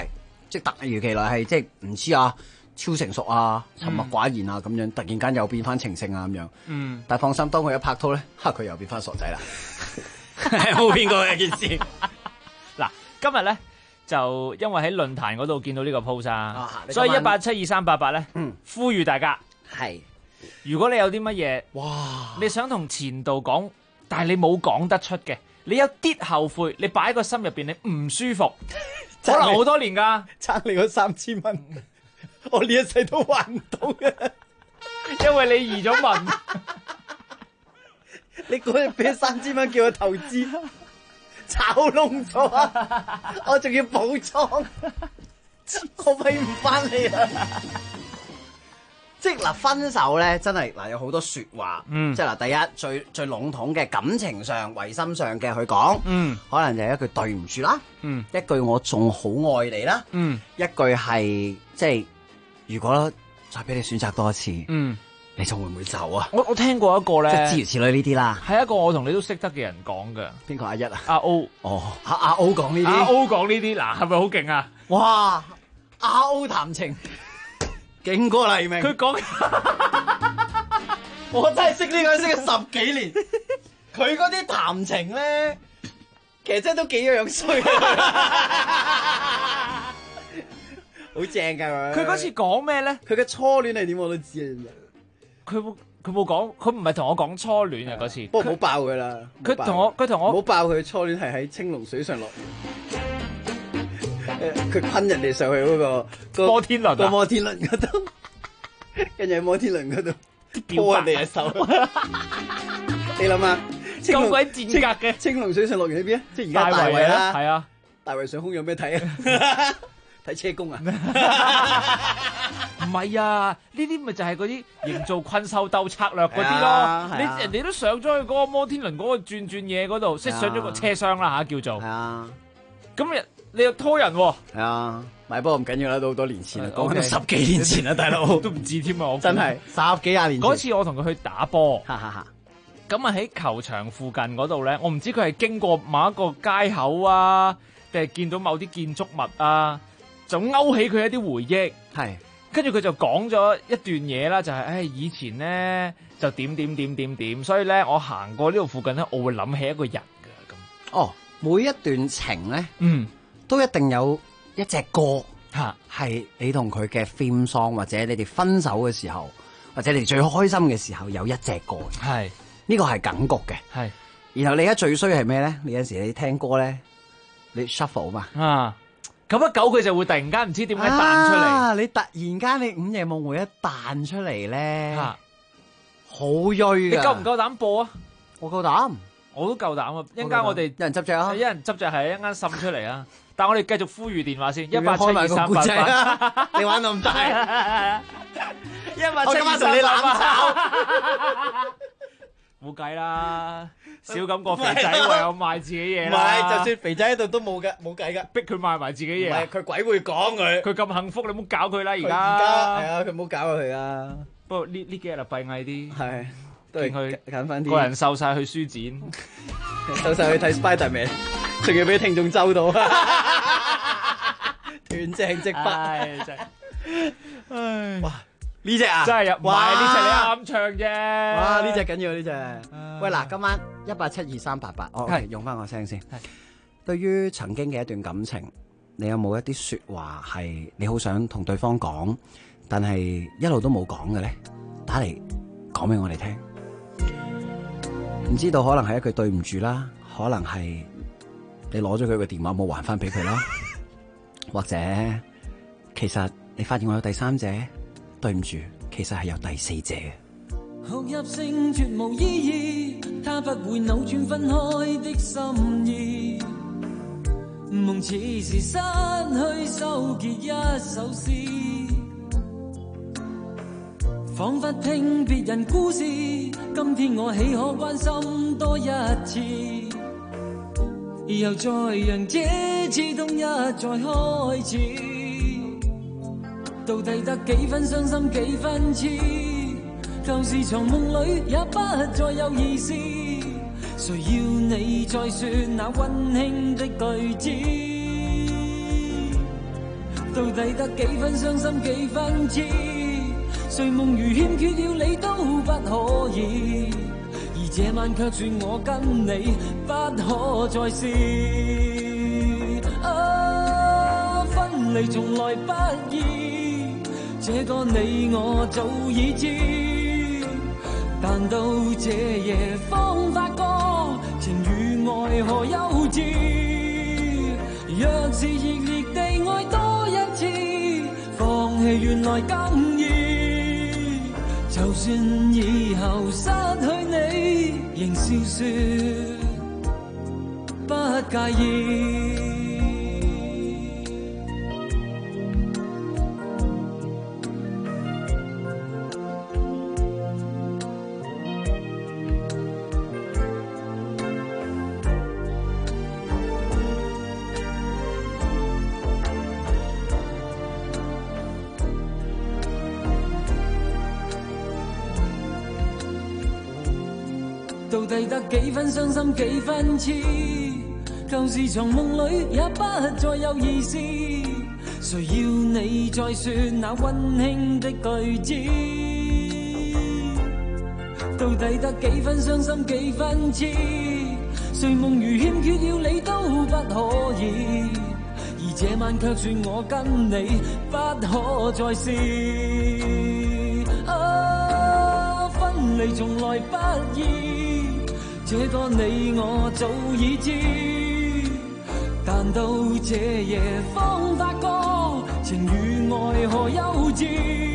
即係突如其來係即係唔知啊，超成熟啊，沉默寡言啊咁樣，突然間又變翻情聖啊咁樣。 嗯， 但係放心，當佢一拍拖咧，佢又變翻傻仔啦。係冇變過嘅一件事。 嗱，今日咧就因為喺論壇嗰度見到呢個 post 啊，所以1872388咧，呼籲大家係， 如果你有啲乜嘢，哇，你想同前度講，但係你冇講得出嘅，你有啲後悔，你擺喺個心入邊，你唔舒服，可能好多年㗎， 爭你嗰3000蚊，我呢一世都還唔到嘅， 因為你移咗民。 你嗰日俾3000蚊叫我投資，炒窿咗啊！我仲要補倉，我俾唔翻你啦。即係嗱，分手咧真係嗱有好多說話，即係嗱第一最籠統嘅感情上、遺心上嘅去講，可能就係一句對唔住啦，一句我仲好愛你啦，一句係即係如果再俾你選擇多一次，你仲會唔會走啊？ 我聽過一個咧， 即係諸如此類呢啲啦。 係一個我同你都識得嘅人講嘅。 邊個阿一啊？ 阿 O。 哦，阿 O 講呢啲。 阿 O 講呢啲，嗱係咪好勁啊？ 哇！阿 O 談情，勁過黎明。 佢講， 我真係識呢個人識咗10幾年。佢嗰啲談情咧，其實真係都幾樣衰。好正㗎佢嗰次講咩咧？ 佢嘅初戀係點我都知啊！ 佢冇講，佢唔係同我講初戀啊嗰次。 不過唔好爆佢啦！ 佢同我唔好爆佢初戀係喺青龍水上樂園。佢昆人哋上去嗰個摩天輪啊！ 個摩天輪嗰度，跟住喺摩天輪嗰度拖人哋隻手。你諗下， 咁鬼賤格嘅青龍水上樂園喺邊啊？即係而家大圍啦。 係啊， 大圍上空有咩睇啊？睇車公啊？ 唔係啊，呢啲咪就係嗰啲營造困獸鬥策略嗰啲咯。你人哋都上咗去嗰個摩天輪嗰個轉嘢嗰度，即係上咗個車廂啦嚇，叫做。係啊。咁你又拖人喎？係啊。咪不過唔緊要啦，都好多年前啦，講緊10幾年前啦，大佬都唔知添啊！我真係10幾20年前。 嗰次我同佢去打波，咁啊喺球場附近嗰度咧，我唔知佢係經過某一個街口啊，定係見到某啲建築物啊。就勾起佢一啲回憶，係，跟住佢就講咗一段嘢啦，就係，以前咧就點，所以咧我行過呢度附近咧，我會諗起一個人㗎咁。 哦，每一段情咧，都一定有一隻歌嚇，係你同佢嘅 theme song，或者你哋分手嘅時候，或者你哋最開心嘅時候有一隻歌，係，呢個係感覺嘅，係。然後你而家最衰係咩咧？你有時你聽歌咧，你 shuffle 嘛，啊。 咁一久佢就會突然間唔知點解彈出嚟。 你突然間你午夜夢回一彈出嚟咧，好鋭㗎。 你夠唔夠膽播啊？ 我夠膽， 我都夠膽啊！一陣間我哋有人執著啊， 一人執著係一陣間滲出嚟啊！但係我哋繼續呼籲電話先，1872388。 你玩到咁大 ，1872388。 我今晚同你攬炒。 冇計啦，少咁個肥仔唯有賣自己嘢啦。 唔係，就算肥仔喺度都冇計㗎， 逼佢賣埋自己嘢。 唔係，佢鬼會講佢。 佢咁幸福，你唔好搞佢啦！而家係啊，佢唔好搞佢啊。 不過呢幾日啊閉翳啲， 係都係佢揀翻啲個人瘦晒去書展， 瘦晒去睇 Spiderman， 仲要俾聽眾周到，斷正即北。 真係， 哇！呢隻啊， 真係入，唔係呢隻你啱唱啫。 哇！呢隻緊要呢隻。喂嗱，今晚1872388，我用翻個聲先。對於曾經嘅一段感情，你有冇一啲說話係你好想同對方講，但係一路都冇講嘅咧？打嚟講俾我哋聽。唔知道可能係一句對唔住啦，可能係你攞咗佢個電話冇還翻俾佢啦，或者其實你發現我有第三者。對唔住，其實係有第四者嘅。 哭泣聲絕無意義，他不會扭轉分開的心意。夢似是失去收結一首詩，彷彿聽別人故事。今天我豈可關心多一次？又再讓這次痛一再開始。到底得幾分傷心幾分痴，舊時藏夢裏也不再有意思。誰要你再說那溫馨的句子？ 到底得幾分傷心幾分痴？睡夢如欠缺了你都不可以，而這晚卻說我跟你不可再試。分離從來不易，這個你我早已知，但到這夜方發覺情與愛何幼稚。若是熱烈地愛多一次，放棄原來更易。就算以後失去你，仍笑說不介意。到底得幾分傷心幾分痴？舊時從夢裏也不再有意思，誰要你再說那溫馨的句子？到底得幾分傷心幾分痴？睡夢如欠缺了你都不可以，而這晚卻說我跟你不可再試。分離從來不易，這個你我早已知，但到這夜方發覺情與愛何幼稚。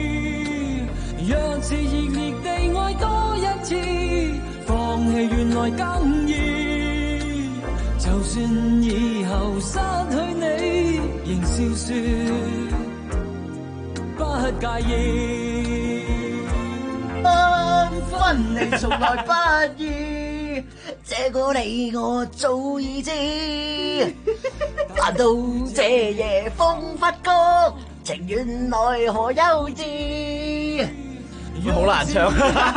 若是熱烈地愛多一次，放棄原來更易。就算以後失去你，仍笑說不介意。 分離從來不易，這個你我早已知，但到這夜方發覺情原來何幼稚。 好難唱。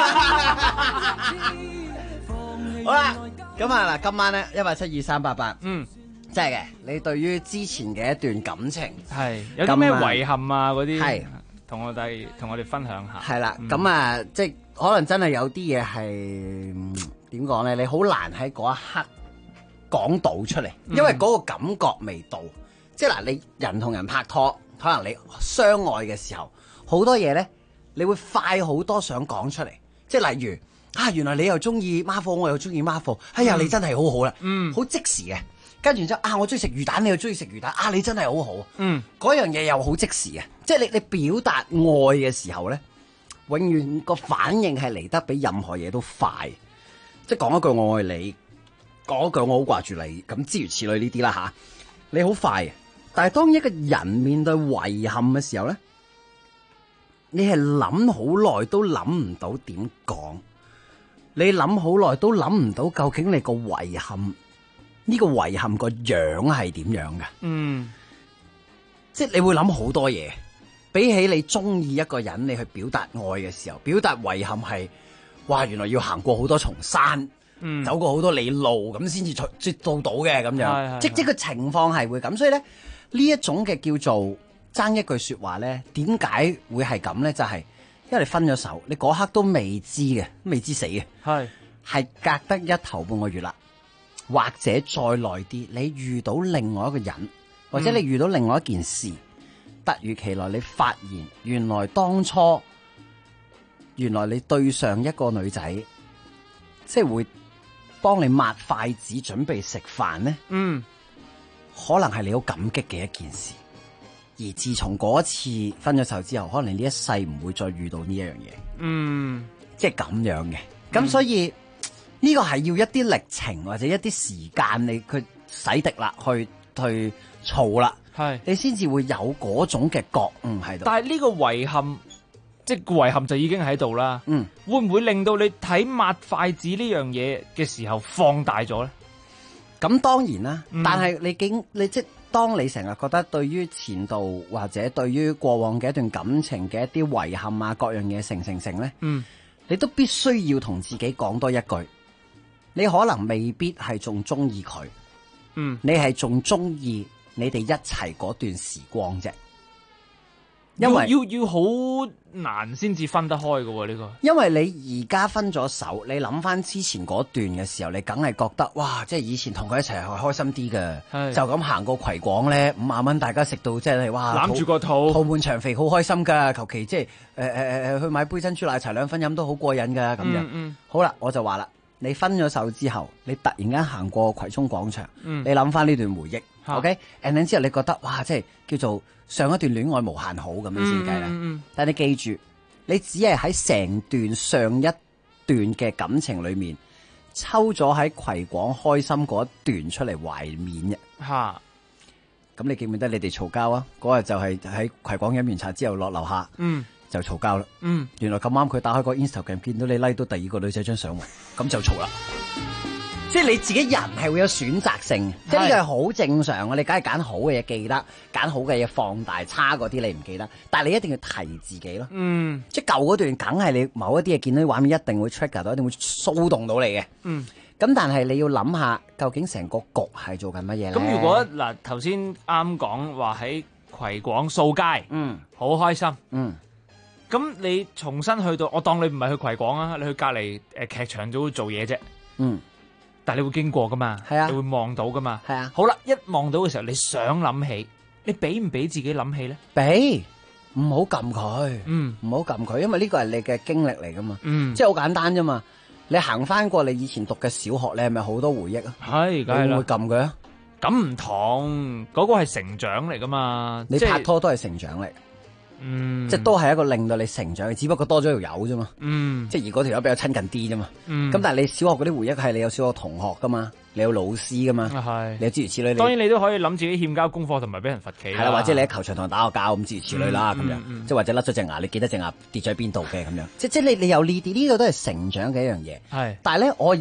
好啦，咁啊嗱，今晚咧172-388，真係嘅。你對於之前嘅一段感情係有啲咩遺憾啊？嗰啲係同我哋分享下。 係啦，咁啊，即係可能真係有啲嘢係點講咧？你好難喺嗰一刻講到出嚟，因為嗰個感覺未到。即係嗱，你人同人拍拖，可能你相愛嘅時候，好多嘢咧，你會快好多想講出嚟。即係例如啊，原來你又中意 Marvel， 我又中意 Marvel， 哎呀，你真係好好啦，好即時嘅。跟住之後啊，我中意食魚蛋，你又中意食魚蛋，啊，你真係好好。嗰樣嘢又好即時嘅，即係你表達愛嘅時候咧，永遠個反應係嚟得比任何嘢都快。即係講一句我愛你，講一句我好掛住你，咁諸如此類呢啲啦吓，你好快。但係當一個人面對遺憾嘅時候咧，你係諗好耐都諗唔到點講，你諗好耐都諗唔到究竟你個遺憾呢個遺憾個樣係點樣嘅？即係你會諗好多嘢，比起你中意一個人，你去表達愛嘅時候，表達遺憾係，哇，原來要行過好多重山，走過好多里路咁先至到嘅咁樣，即個情況係會咁，所以咧呢一種嘅叫做爭一句說話咧，點解會係咁咧？就係因為你分咗手，你嗰刻都未知嘅，未知死嘅，係隔得一頭半個月啦。或者再耐啲，你遇到另外一個人，或者你遇到另外一件事，突如其來，你發現原來當初，原來你對上一個女仔，即係會幫你抹筷子準備食飯呢，可能係你好感激嘅一件事。而自從嗰一次分咗手之後，可能你呢一世唔會再遇到呢一樣嘢。即係咁樣嘅。咁所以呢個係要一啲歷程或者一啲時間，你去洗滌啦，去燥啦，你先至會有嗰種嘅覺悟喺度。 但係呢個遺憾，即係遺憾就已經喺度啦。會唔會令到你睇抹筷子呢樣嘢嘅時候放大咗咧？ 咁當然啦，但係你即係當你成日覺得對於前度或者對於過往嘅一段感情嘅一啲遺憾啊，各樣嘢成咧，你都必須要同自己講多一句。你可能未必係仲中意佢，你係仲中意你哋一齊嗰段時光啫。 因為要好難先至分得開嘅喎呢個。 因為你而家分咗手，你諗翻之前嗰段嘅時候，你梗係覺得哇，即係以前同佢一齊係開心啲嘅，就咁行過葵廣咧，50蚊大家食到即係哇， 攬住個肚滿腸肥，好開心㗎。求其即係去買杯珍珠奶茶2分飲都好過癮㗎咁樣。好啦，我就話啦，你分咗手之後，你突然間行過葵涌廣場，你諗翻呢段回憶，OK，and then 之後你覺得哇，即係叫做上一段戀愛無限好咁樣先計啦。但係你記住，你只係喺成段上一段嘅感情裏面抽咗喺葵廣開心嗰一段出嚟懷緬嘅。 嚇！ 咁你記唔記得你哋嘈交啊？嗰日就係喺葵廣飲完茶之後落樓下，就嘈交啦。原來咁啱佢打開個 Instagram 見到你 like 到第二個女仔張相，咁就嘈啦。即係你自己人係會有選擇性，即係呢個係好正常嘅。你梗係揀好嘅嘢記得，揀好嘅嘢放大，差嗰啲你唔記得。但係你一定要提自己咯。即係舊嗰段梗係你某一啲嘢見到啲畫面一定會 trigger 到，一定會騷動到你嘅。咁但係你要諗下，究竟成個局係做緊乜嘢咧？ 咁如果嗱頭先啱講話喺葵廣掃街，好開心，咁你重新去到，我當你唔係去葵廣啊，你去隔離劇場組做嘢啫，但係你會經過噶嘛，你會望到噶嘛，好啦，一望到嘅時候，你想諗起，你俾唔俾自己諗起咧？ 俾，唔好撳佢，唔好撳佢，因為呢個係你嘅經歷嚟噶嘛，即係好簡單啫嘛。你行翻過你以前讀嘅小學，你係咪好多回憶啊？ 係，梗係啦。 你會唔會撳佢啊？ 咁唔同，嗰個係成長嚟噶嘛。 你拍拖都係成長嚟，即係都係一個令到你成長嘅，只不過多咗條友啫嘛。即係而嗰條友比較親近啲啫嘛。咁但係你小學嗰啲回憶係你有小學同學噶嘛，你有老師噶嘛，你有諸如此類。 當然你都可以諗自己欠交功課同埋俾人罰企啦。 係啦，或者你喺球場同人打個交咁諸如此類啦，咁樣即係或者甩咗隻牙，你記得隻牙跌咗喺邊度嘅咁樣。即係你有呢啲，呢個都係成長嘅一樣嘢。係，但係咧我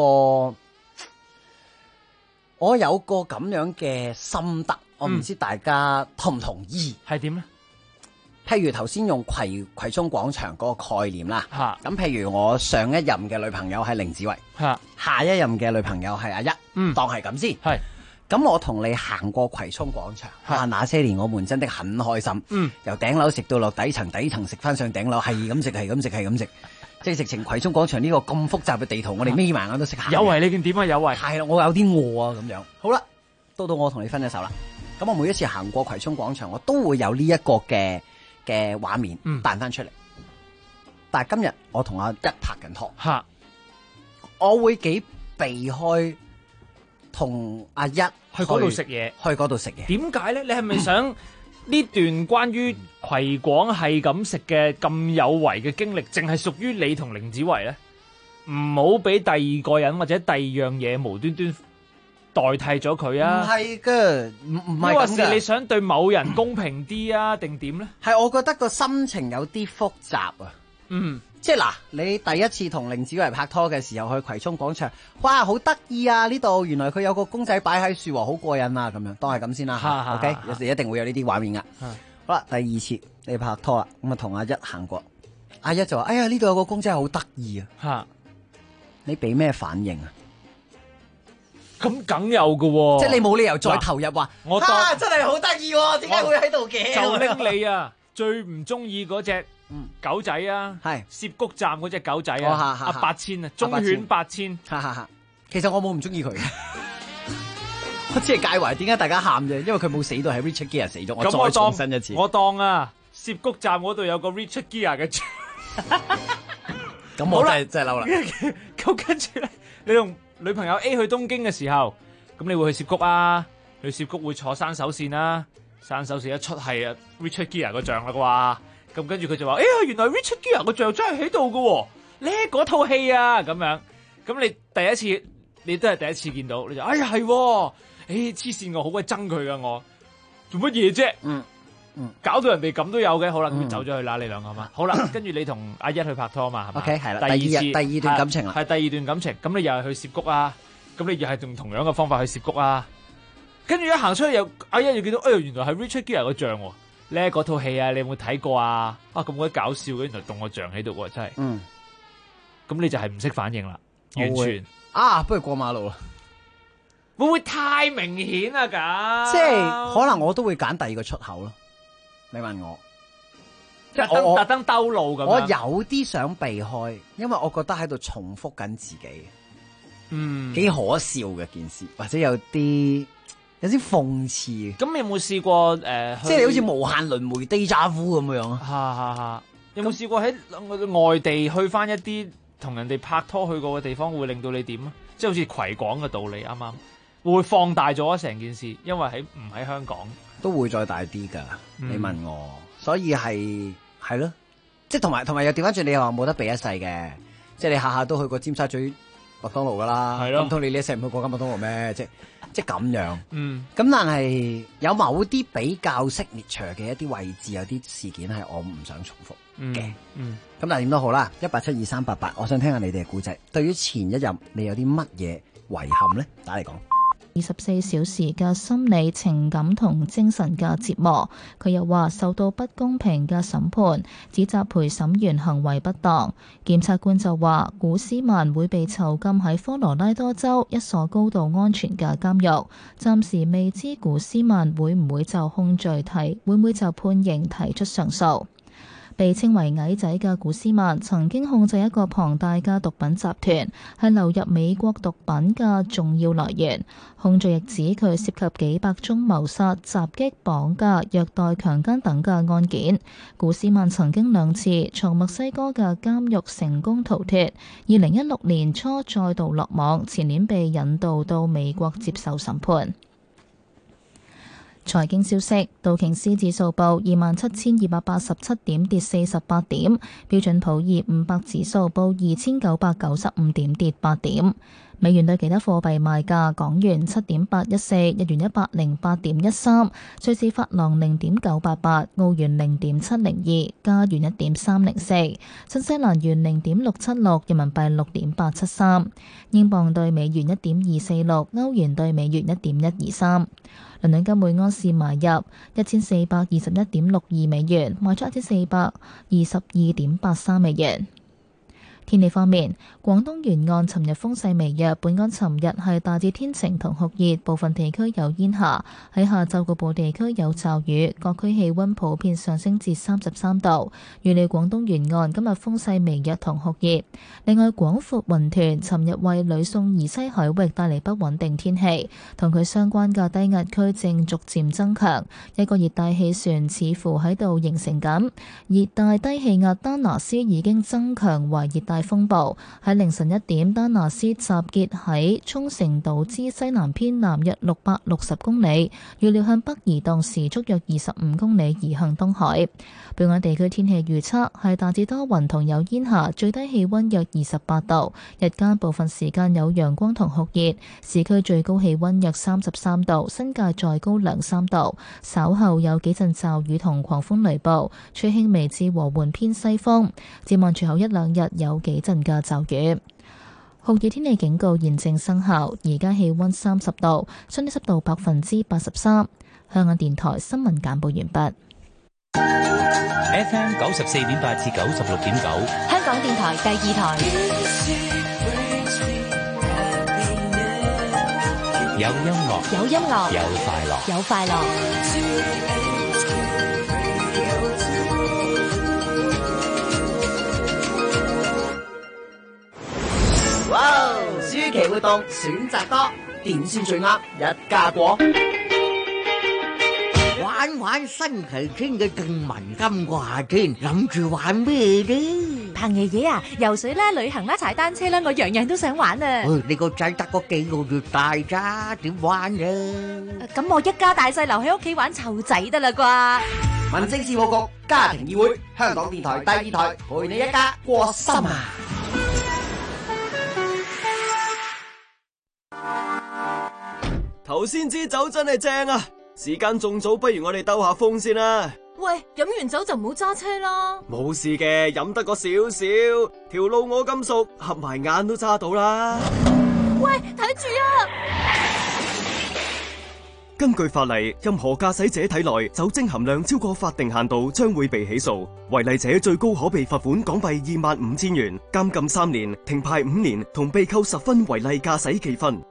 有個咁樣嘅心得，我唔知大家同唔同意？ 係點咧？ 譬如頭先用葵涌廣場嗰個概念啦，咁譬如我上一任嘅女朋友係凌子維，下一任嘅女朋友係阿一，當係咁先。咁我同你行過葵涌廣場，那些年我們真的很開心，由頂樓食到落底層，底層食翻上頂樓，係咁食，係咁食，係咁食，即係直情葵涌廣場呢個咁複雜嘅地圖，我哋眯埋眼都識行。 有為你見點啊？有為係啦，我有啲餓啊咁樣。好啦，到我同你分咗手啦，咁我每一次行過葵涌廣場，我都會有呢一個嘅畫面彈翻出嚟。但係今日我同阿一拍緊拖，我會幾避開同阿一去嗰度食嘢， 去嗰度食嘢。 點解咧？你係咪想呢段關於葵廣係咁食嘅咁有為嘅經歷，淨係屬於你同凌子維咧？唔好俾第二個人或者第二樣嘢無端端代替咗佢啊！ 唔係嘅，唔係咁嘅。抑或是你想對某人公平啲啊？定點咧？ 係我覺得個心情有啲複雜啊。即係嗱，你第一次同凌子維拍拖嘅時候去葵涌廣場，哇，好得意啊！呢度原來佢有個公仔擺喺樹，好過癮啊！咁樣當係咁先啦。OK，有時一定會有呢啲畫面噶。好啦，第二次你拍拖啦，咁啊同阿一行過，阿一就話：哎呀，呢度有個公仔好得意啊！你俾咩反應啊？ 咁梗有噶喎， 即係你冇理由再投入話， 我真係好得意喎，點解會喺度嘅？ 就拎你啊，最唔中意嗰隻狗仔啊，係涉谷站嗰隻狗仔啊，阿8000啊，忠犬8000， 其實我冇唔中意佢，我只係介懷點解大家喊啫，因為佢冇死到，係 Richard Gere 死咗，我再重申一次， 我當啊，涉谷站嗰度有個 Richard Gere 嘅像， 咁我真係嬲啦。 咁跟住咧，你同女朋友 A 去東京嘅時候，咁你會去涉谷啊？去涉谷會坐山手線啊？山手線一出係啊 Richard Gere 個像啦啩，咁跟住佢就話：哎呀，原來 Richard Gere 個像真係喺度噶，咧嗰套戲啊咁樣。咁你第一次，你都係第一次見到，你就哎呀係，黐線我好鬼憎佢噶我，做乜嘢啫？搞到人哋咁都有嘅，好啦，咁走咗去啦，你兩個嘛，好啦，跟住你同阿一去拍拖嘛，係嘛 ？OK， 係啦，第二段感情啦， 係第二段感情，咁你又係去涉谷啊，咁你又係用同樣嘅方法去涉谷啊，跟住一行出去又阿一又見到，哎呀，原來係 Richard Gere 個像喎，咧嗰套戲啊，你有冇睇過啊？啊咁鬼搞笑嘅，原來動個像喺度喎，真係，咁你就係唔識反應啦，完全啊，不如過馬路啦， 會唔會太明顯啊？咁即係可能我都會揀第二個出口咯。你問我， 即係我特登兜路咁樣。 我有啲想避開，因為我覺得喺度重複緊自己。幾可笑嘅件事，或者有啲諷刺。 咁你有冇試過即係你好似無限輪迴 déjà vu 咁樣啊？ 有冇試過喺外地去翻一啲同人哋拍拖去過嘅地方，會令到你點啊？即係好似葵廣嘅道理，啱啱會放大咗成件事，因為唔喺香港都會再大啲㗎。你問我，所以係咯，即係同埋又調翻轉，你又話冇得避一世嘅，即係你下下都去過尖沙咀麥當勞噶啦，咁唔通你呢一世唔去過間麥當勞咩？即係咁樣。咁但係有某啲比較signature嘅一啲位置，有啲事件係我唔想重複嘅。咁但係點都好啦，1872388，我想聽下你哋嘅故仔。對於前一任，你有啲乜嘢遺憾咧？打嚟講。 24小時嘅心理、情感同精神嘅折磨。佢又話受到不公平嘅審判，指責陪審員行為不當。檢察官就話古斯曼會被囚禁喺科羅拉多州一所高度安全嘅監獄，暫時未知古斯曼會唔會就判刑提出上訴。被稱為矮仔嘅古斯曼曾經控制一個龐大嘅毒品集團，係流入美國毒品嘅重要來源。控罪亦指佢涉及幾百宗謀殺、襲擊、綁架、虐待、強姦等嘅案件。古斯曼曾經2次從墨西哥嘅監獄成功逃脫，2016年初再度落網，前年被引渡到美國接受審判。財經消息，道瓊斯指數報27,287點，跌48點；標準普爾500指數報2,995點，跌8點。美元對其他貨幣賣價：港元7.814，日元108.13，瑞士法郎0.988，澳元0.702，加元1.304，新西蘭元0.676，人民幣6.873，英鎊對美元1.246，歐元對美元1.123。倫敦金每安士買入1421.62美元，賣出1422.83美元。天氣方面，廣東沿岸尋日風勢微弱，本港尋日係大致天晴同酷熱，部分地區有煙霞。喺下晝局部地區有驟雨，各區氣溫普遍上升至33度。預料廣東沿岸今日風勢微弱同酷熱。另外，廣闊雲團尋日為呂宋以西海域帶嚟不穩定天氣，同佢相關嘅低壓區正逐漸增強，一個熱帶氣旋似乎喺度形成緊。熱帶低氣壓丹拿斯已經增強為熱帶風暴。喺凌晨1點，丹拿斯集結喺沖繩島之西南偏南約660公里，預料向北移動，時速約25公里，移向東海。本港地區天氣預測係大致多雲同有煙霞，最低氣溫約28度，日間部分時間有陽光同酷熱，市區最高氣溫約33度，新界再高2-3度。稍後有幾陣驟雨同狂風雷暴，吹輕微至和緩偏西風。展望隨後1-2日有幾陣嘅驟雨。酷熱天氣警告現正生效，而家氣溫30度，相對濕度83%。香港電台新聞簡報完畢。 FM 94.8至96.9， 香港電台第2台。 有音樂， 有音樂， 有快樂， 有快樂。 哇！暑期活動選擇多，點先最啱？一家過。 玩新奇天嘅更文金掛天，諗住玩咩呢？ 彭爺爺啊，游水啦、旅行啦、踩單車啦，我樣樣都想玩啊！ 你個仔得個幾個月大咋，點玩啊？ 咁我一家大細留喺屋企玩湊仔得啦啩？ 民政事務局家庭議會，香港電台第2台，陪你一家過心啊！ 頭先支酒真係正啊！時間仲早，不如我哋兜下風先啦。 喂，飲完酒就唔好揸車啦。 冇事嘅，飲得個少少，條路我咁熟，合埋眼都揸到啦。 喂，睇住啊！ 根據法例，任何駕駛者體內酒精含量超過法定限度，將會被起訴。違例者最高可被罰款港幣25,000元、監禁3年、停牌5年，同被扣10分違例駕駛記分。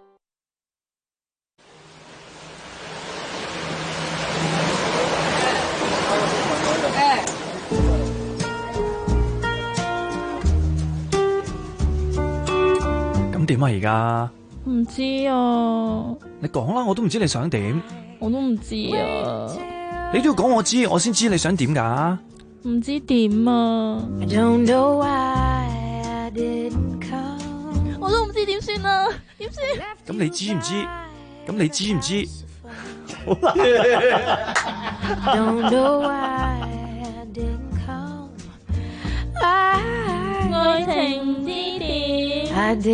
點啊？而家唔知啊， 你講啦，我都唔知你想點。 我都唔知啊。 你都要講我知，我先知你想點㗎。 唔知點啊。我都唔知點算啊，點算？ 咁你知唔知？咁你知唔知？好啦。 愛情之點？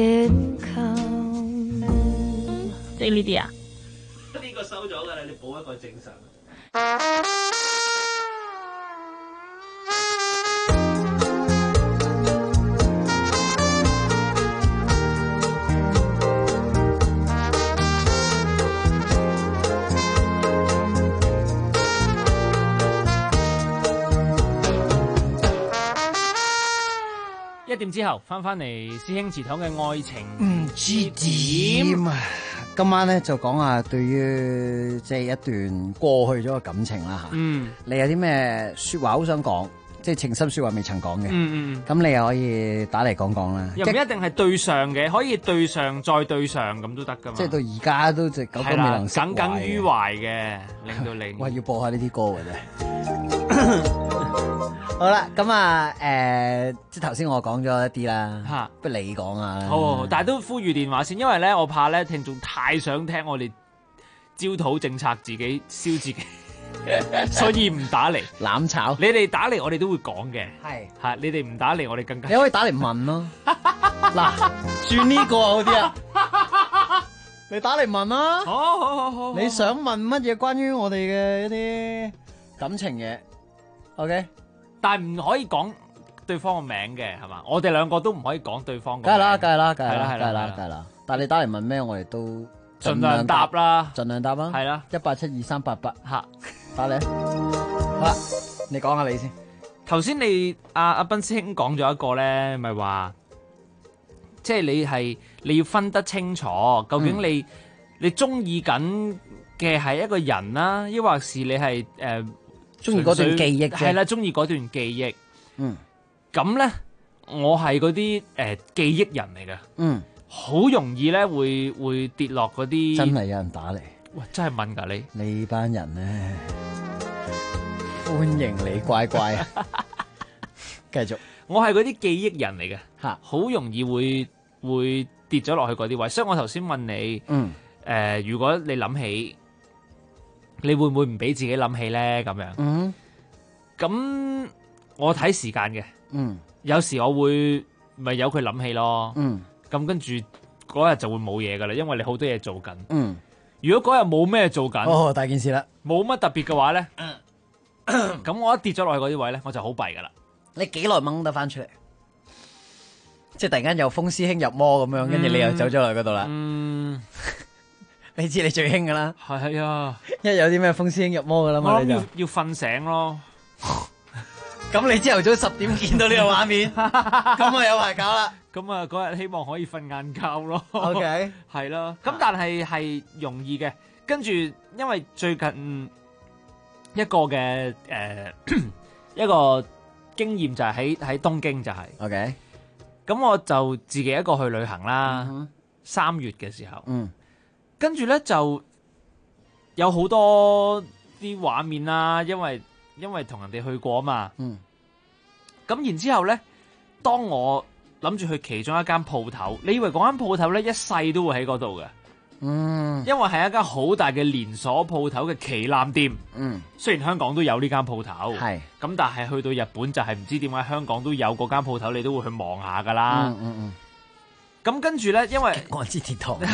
即係呢啲啊？ 呢個收咗㗎啦，你補一個正常。1點之後翻嚟師兄祠堂嘅愛情唔知點啊！今晚咧就講下對於即係一段過去咗嘅感情啦吓。你有啲咩說話好想講，即係情深說話未曾講嘅。咁你又可以打嚟講講啦。 又唔一定係對上嘅，可以對上再對上咁都得噶嘛。 即係到而家都直久久未能釋懷嘅。 耿耿於懷嘅，令到你。 喂，要播下呢啲歌嘅啫。好啦，咁啊，即係頭先我講咗一啲啦，不如你講下啦。 好，但係都呼籲電話先，因為咧我怕咧聽眾太想聽我哋焦土政策，自己燒自己，所以唔打嚟攬炒。 你哋打嚟，我哋都會講嘅。 係， 你哋唔打嚟，我哋更加。 你可以打嚟問咯。嗱，轉呢個好啲啊！你打嚟問啦。好。你想問乜嘢關於我哋嘅一啲感情嘢 ？OK。 但係唔可以講對方個名嘅，係嘛？我哋兩個都唔可以講對方個名。 梗係啦。但係你打嚟問咩，我哋都盡量答啦。 盡量答啦。 係啦 ，1872388嚇，打嚟。好啦，你講下你先。 頭先你阿斌師兄講咗一個咧，咪話，即係你要分得清楚，究竟你中意緊嘅係一個人啦，抑或是你係中意嗰段記憶啫， 係啦，中意嗰段記憶。咁咧，我係嗰啲記憶人嚟嘅。好容易咧會跌落嗰啲。 真係有人打嚟。 喂，真係問㗎你？ 呢班人咧，歡迎你乖乖。繼續。 我係嗰啲記憶人嚟嘅，好容易會跌咗落去嗰啲位。所以我頭先問你，如果你諗起。你會唔會唔俾自己諗起咧？咁樣，咁我睇時間嘅，有時我會咪由佢諗起咯，咁跟住嗰日就會冇嘢噶啦，因為你好多嘢做緊。如果嗰日冇咩做緊， 大件事啦， 冇乜特別嘅話咧，咁我一跌咗落去嗰啲位咧，我就好弊噶啦。 你幾耐掹得翻出嚟？即係突然間有風師兄入魔咁樣，跟住你又走咗落去嗰度啦。你知你最興噶啦， 係啊！ 一有啲咩風師兄入魔噶啦嘛， 你就要瞓醒咯。 咁你朝頭早10點見到呢個畫面，咁啊有排搞啦。 咁啊嗰日希望可以瞓晏覺咯。 OK， 係咯。咁但係容易嘅，跟住因為最近一個嘅一個經驗就係喺東京就係。 OK， 咁我就自己一個去旅行啦。3月嘅時候。跟住咧就有好多啲畫面啦，因為同人哋去過啊嘛。咁然之後咧，當我諗住去其中一間鋪頭，你以為嗰間鋪頭咧一世都會喺嗰度嘅？因為係一間好大嘅連鎖鋪頭嘅旗艦店。雖然香港都有呢間鋪頭，咁但係去到日本就係唔知點解香港都有嗰間鋪頭，你都會去望下噶啦。咁跟住咧，因為我知鐵堂，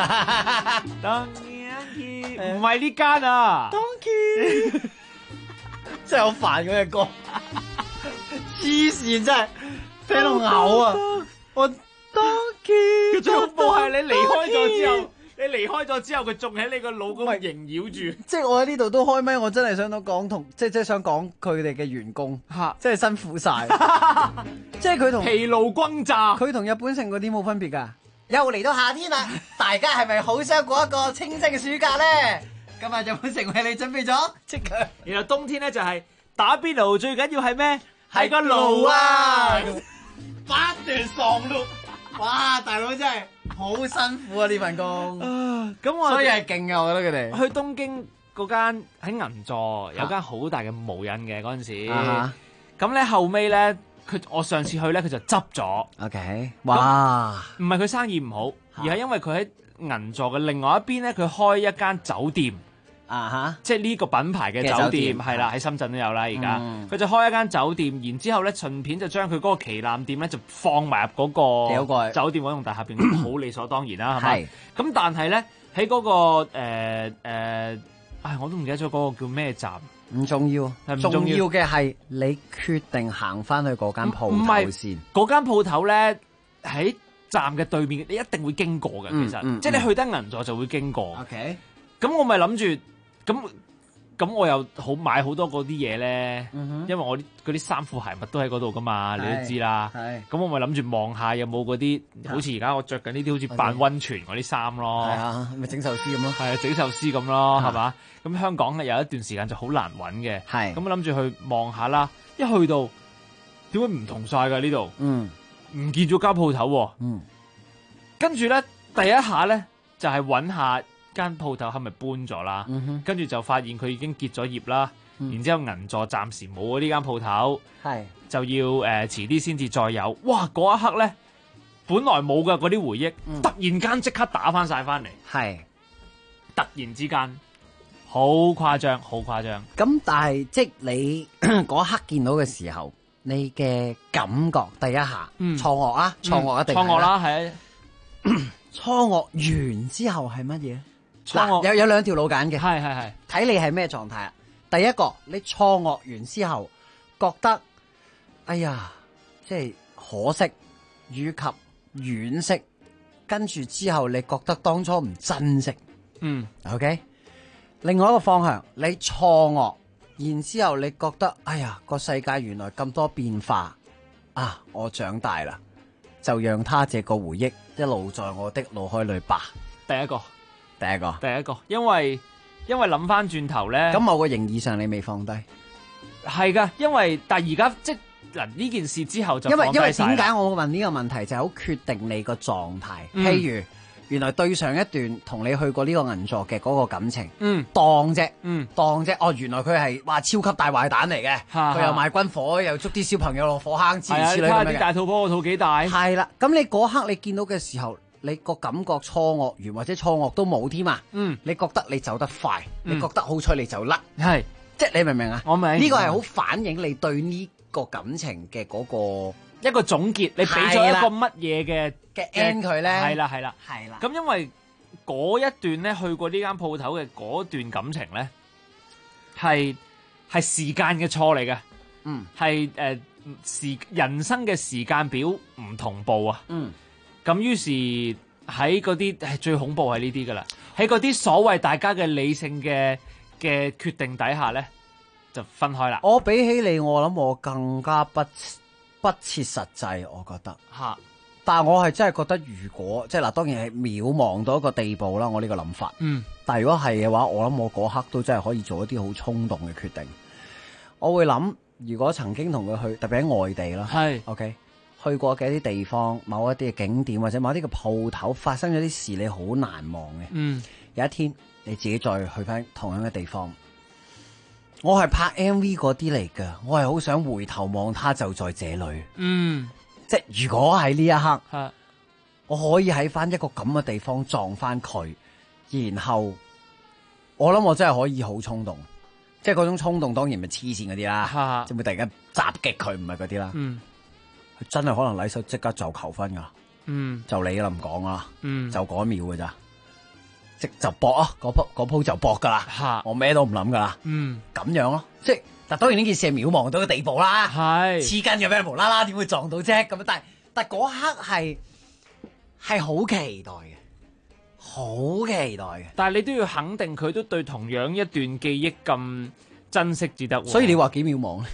唔係呢間啊 ，Donkey 真係好煩嗰隻歌，黐線真係聽到嘔啊！我 Donkey 最恐怖係你離開咗之後。你離開咗之後，佢仲喺你個腦嗰度縈繞住。 即係我喺呢度都開咪，我真係想講即係想講佢哋嘅員工，即係辛苦晒。即係佢同疲勞轟炸， 佢同日本城嗰啲冇分別㗎。又嚟到夏天啦，大家係咪好想過一個清新嘅暑假咧？今日日本城為你準備咗即刻。 然後冬天咧就係打邊爐，最緊要係咩？係個爐啊！ 不斷上爐，哇！大佬真係〜 好辛苦啊呢份工。 咁我所以係勁嘅，我覺得佢哋去東京嗰間喺銀座有間好大嘅無印嘅嗰陣時，咁咧後尾咧我上次去咧佢就執咗。 OK， 哇！ 唔係佢生意唔好，而係因為佢喺銀座嘅另外一邊咧，佢開一間酒店。即係呢個品牌嘅酒店係啦，喺深圳都有啦。而家佢就開一間酒店，然之後咧順便就將佢嗰個旗艦店咧就放埋入嗰個酒店嗰棟大廈入邊，好理所當然啦，係咪？咁但係咧喺嗰個我都唔記得咗嗰個叫咩站， 唔重要，重要嘅係你決定行翻去嗰間鋪頭先。 嗰間鋪頭咧喺站嘅對面，你一定會經過嘅。其實即係你去得銀座就會經過。OK， 咁我咪諗住。咁我又買好多嗰啲嘢咧，因為我嗰啲衫褲鞋襪都喺嗰度噶嘛，你都知啦。咁我咪諗住望下有冇嗰啲，好似而家我着緊呢啲好似扮溫泉嗰啲衫咯。係啊，咪整壽司咁咯。 係啊，整壽司咁咯，係嘛？咁香港有一段時間就好難揾嘅。係。咁我諗住去望下啦，一去到點解唔同晒㗎呢度？唔見咗間鋪頭喎。跟住咧，第一下咧就係揾下間鋪頭係咪搬咗啦？跟住就發現佢已經結咗業啦。然之後銀座暫時冇呢間鋪頭，就要遲啲先至再有。哇！嗰一刻咧，本來冇嘅嗰啲回憶，突然間即刻打翻晒翻嚟。係，突然之間，好誇張，好誇張。 咁但係即係你嗰一刻見到嘅時候，你嘅感覺第一下，錯愕啊，錯愕一定錯愕啦，係啊。錯愕完之後係乜嘢？嗱，有兩條路揀嘅，係，睇你係咩狀態啊？第一個，你錯愕完之後，覺得，哎呀，即係可惜，以及惋惜，跟住之後你覺得當初唔珍惜，OK。另外一個方向，你錯愕，然之後你覺得，哎呀，個世界原來咁多變化啊！我長大啦，就讓他這個回憶一路在我的腦海裏吧。 第一個，因為諗翻轉頭咧， 咁某個形義上你未放低， 係噶，但係而家即嗱呢件事之後就放低晒。因為點解我問呢個問題就係好決定你個狀態。譬如原來對上一段同你去過呢個銀座嘅嗰個感情，當啫，哦，原來佢係話超級大壞蛋嚟嘅，佢又賣軍火，又捉啲小朋友落火坑之類咁樣嘅。 啲大肚婆個肚幾大？ 係啦，咁你嗰刻你見到嘅時候，你個感覺錯愕完或者錯愕都冇添啊！你覺得你走得快，你覺得好彩你走甩，係即係你明唔明啊？我明。呢個係好反映你對呢個感情嘅嗰個一個總結，你俾咗一個乜嘢嘅 end 佢咧？ 係啦。咁因為嗰一段咧去過呢間鋪頭嘅嗰段感情咧，係時間嘅錯嚟嘅，係人生嘅時間表唔同步啊。咁於是喺嗰啲係最恐怖係呢啲噶啦，喺嗰啲所謂大家嘅理性嘅決定底下咧，就分開啦。 我比起你，我諗我更加不切實際，我覺得嚇。但係我係真係覺得，如果即係嗱，當然係渺茫到一個地步啦。我呢個諗法，但係如果係嘅話，我諗我嗰刻都真係可以做一啲好衝動嘅決定。我會諗，如果曾經同佢去，特別喺外地啦，係 OK。去過嘅一啲地方，某一啲嘅景點或者某一啲嘅鋪頭發生咗啲事，你好難忘嘅。有一天你自己再去翻同樣嘅地方，我係拍 MV 嗰啲嚟㗎，我係好想回頭望他就在這裏。即係如果喺呢一刻，我可以喺翻一個咁嘅地方撞翻佢，然後我諗我真係可以好衝動，即係嗰種衝動當然咪黐線嗰啲啦，即係會突然間襲擊佢，唔係嗰啲啦。佢真係可能禮手即刻就求婚噶，就你啦唔講啦，就嗰一秒噶咋，即就搏啊，嗰鋪就搏噶啦，我咩都唔諗噶啦，咁樣咯，即係但當然呢件事係渺茫到個地步啦，黐筋嘅咩無啦啦點會撞到啫咁，但係嗰刻係好期待嘅，好期待嘅， 但係你都要肯定佢都對同樣一段記憶咁珍惜至得， 所以你話幾渺茫咧？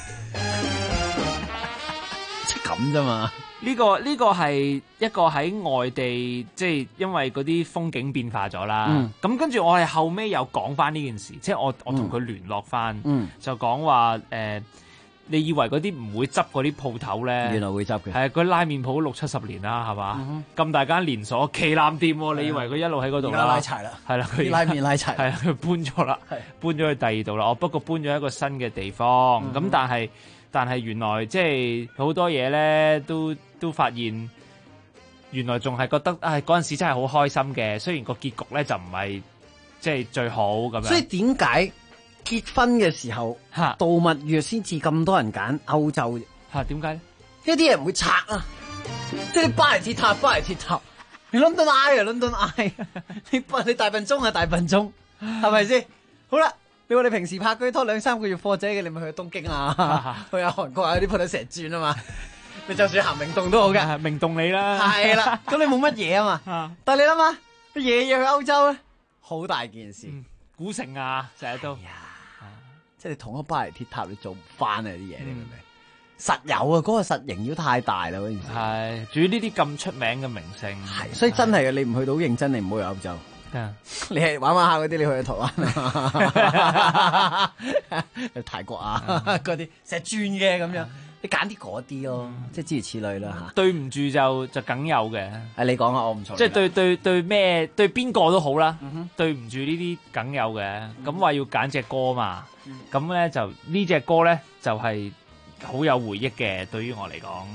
咁啫嘛？ 呢個係一個喺外地，即係因為嗰啲風景變化咗啦。咁跟住我係後尾有講翻呢件事，即係我同佢聯絡翻，就講話你以為嗰啲唔會執嗰啲鋪頭咧， 原來會執嘅。 係啊，佢拉麵鋪60-70年啦，係嘛？咁大間連鎖旗艦店喎，你以為佢一路喺嗰度啦？ 拉柴啦， 係啦，佢拉麵拉柴， 係啊，佢搬咗啦，搬咗去第二度啦。不過搬咗一個新嘅地方。咁但係原來即係好多嘢咧，都發現原來仲係覺得嗰陣時真係好開心嘅。雖然個結局咧就唔係即係最好咁樣。 所以點解結婚嘅時候度蜜月先至咁多人揀歐洲嚇？點解咧？ 因為啲人唔會拆啊，即係你巴黎鐵塔，巴黎鐵塔，你倫敦 Eye 啊，倫敦 Eye，你大笨鐘啊，大笨鐘，係咪先？好啦。你話你平時拍嗰啲拖2-3個月貨仔嘅，你咪去東京啊，去下韓國啊，啲鋪頭成日轉啊嘛。你就算行明洞都好嘅， 明洞你啦。 係啦，咁你冇乜嘢啊嘛。但係你諗下，夜夜去歐洲咧，好大件事。 古城啊，成日都。 即係你同一巴黎鐵塔，你做唔翻啊啲嘢，你明唔明？實有啊，嗰個實形要太大啦嗰件事。 係，仲要呢啲咁出名嘅明星。 係，所以真係嘅，你唔去到好認真，你唔好去歐洲。你係玩下嗰啲，你去台灣啊，去泰國啊嗰啲成日轉嘅咁樣，你揀啲嗰啲咯，即係諸如此類啦嚇。 對唔住就梗有嘅。 你講啊，我唔錯。 即係對咩對邊個都好啦，對唔住呢啲梗有嘅。咁話要揀隻歌嘛，咁咧就呢隻歌咧就係好有回憶嘅，對於我嚟講。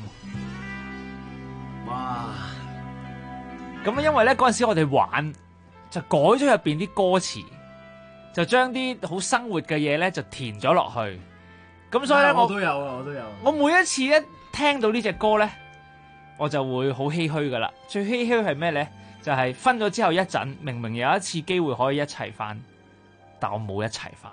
哇！ 咁因為咧嗰陣時我哋玩。就改咗入邊啲歌詞，就將啲好生活嘅嘢咧就填咗落去。咁所以咧，我都有啊，我都有。我每一次一聽到呢隻歌咧，我就會好唏噓噶啦。最唏噓係咩咧？就係分咗之後一陣，明明有一次機會可以一齊翻，但我冇一齊翻。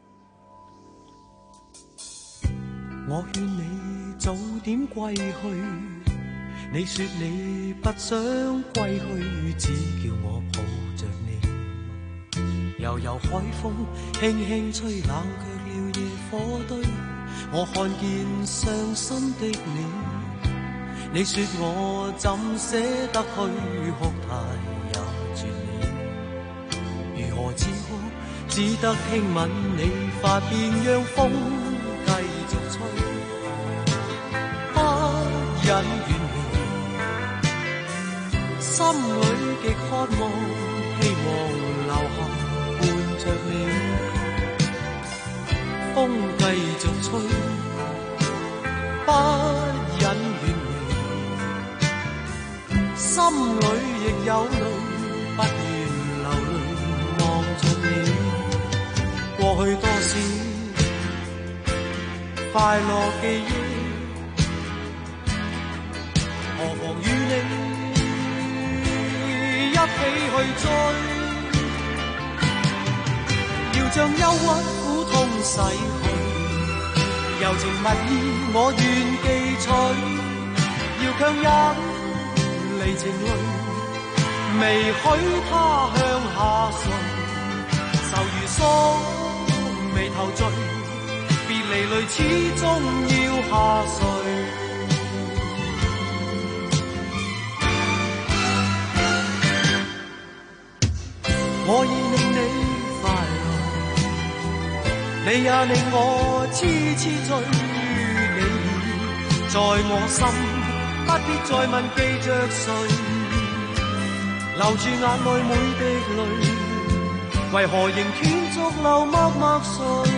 我勸你早點歸去，你說你不想歸去，只叫我抱着你。悠悠海風輕輕吹，冷卻了夜火堆。我看見傷心的你，你說我怎捨得去，哭態也絕了。如何止哭，只得輕吻你髮邊，讓風繼續吹。不忍遠離，心裏極渴望，希望留下伴着你。風繼續吹，不忍遠離，心裏亦有淚，不願流淚望着你。過去多少快樂記憶，何妨與你一起去追，要將憂鬱苦痛洗去，柔情蜜意我願記取，要強忍離情淚，未許他向下垂，愁如鎖眉頭聚，別離淚始終要下垂。我已令你快樂，你也令我痴痴醉，你已在我心，不必再問記着誰，留住眼內每滴淚，為何仍斷續流默默垂。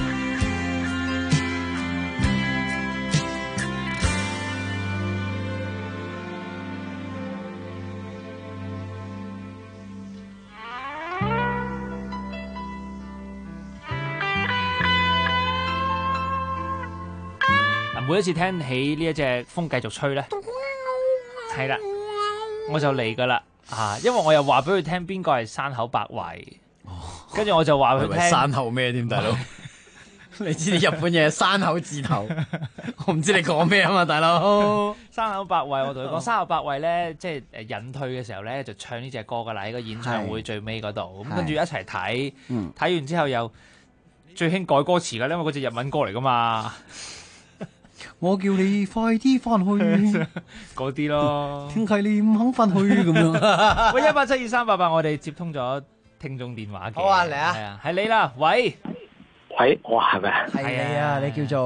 每一次聽起呢一隻風繼續吹咧，係啦，我就嚟噶啦啊！因為我又話俾佢聽邊個係山口百惠，跟住我就話佢聽山口咩添，大佬？你知日本嘢山口字頭，我唔知你講咩啊嘛，大佬。 山口百惠，我同佢講，山口百惠咧，即係隱退嘅時候咧，就唱呢隻歌噶啦，喺個演唱會最尾嗰度，咁跟住一齊睇，睇完之後又最興改歌詞噶，因為嗰隻日文歌嚟噶嘛。 我叫你快啲翻去， 嗰啲咯。 點解你唔肯翻去咁樣？ 喂，1872388，我哋接通咗聽眾電話嘅。 好啊，嚟啊， 係啊，係你啦，喂， 我係咪？ 係你啊，你叫做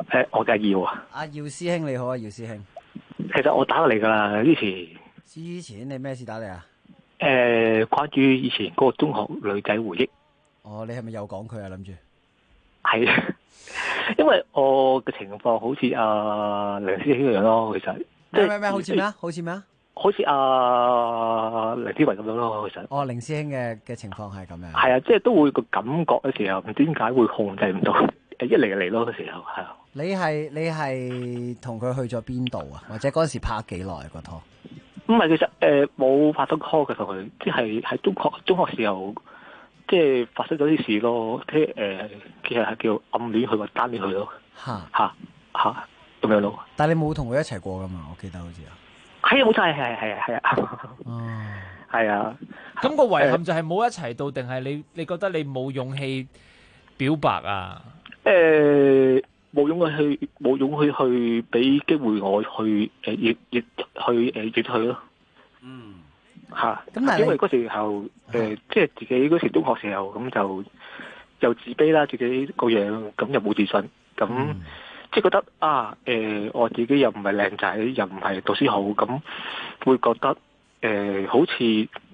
我嘅耀啊。 阿耀師兄你好啊，耀師兄。 其實我打過嚟㗎啦， 之前你咩事打嚟啊？ 關於以前嗰個中學女仔回憶。 哦，你係咪又講佢啊？諗住。 係，因為我嘅情況好似阿梁師兄一樣咯，其實。 咩？好似咩啊？好似咩啊？ 好似阿凌思維咁樣咯，其實。 哦，凌師兄嘅情況係咁樣。 係啊，即係都會個感覺嘅時候，唔知點解會控制唔到，一嚟就嚟咯嘅時候，係啊。 你係同佢去咗邊度啊？或者嗰陣時拍幾耐個拖？ 唔係，其實冇拍咗拖嘅同佢，即係喺中學時候，即係發生咗啲事咯，即係其實係叫暗戀佢或單戀佢咯。嚇咁樣咯。 但係你冇同佢一齊過噶嘛？我記得好似啊。 係啊，冇錯，係啊。 哦， 係啊。 咁個遺憾就係冇一齊到，定係你覺得你冇勇氣表白啊？ 冇勇氣去俾機會我去亦去咯。嗯。嚇。咁但係因為嗰時候即係自己嗰時中學時候咁就又自卑啦，自己個樣咁又冇自信，咁即係覺得我自己又唔係靚仔，又唔係讀書好，咁會覺得好似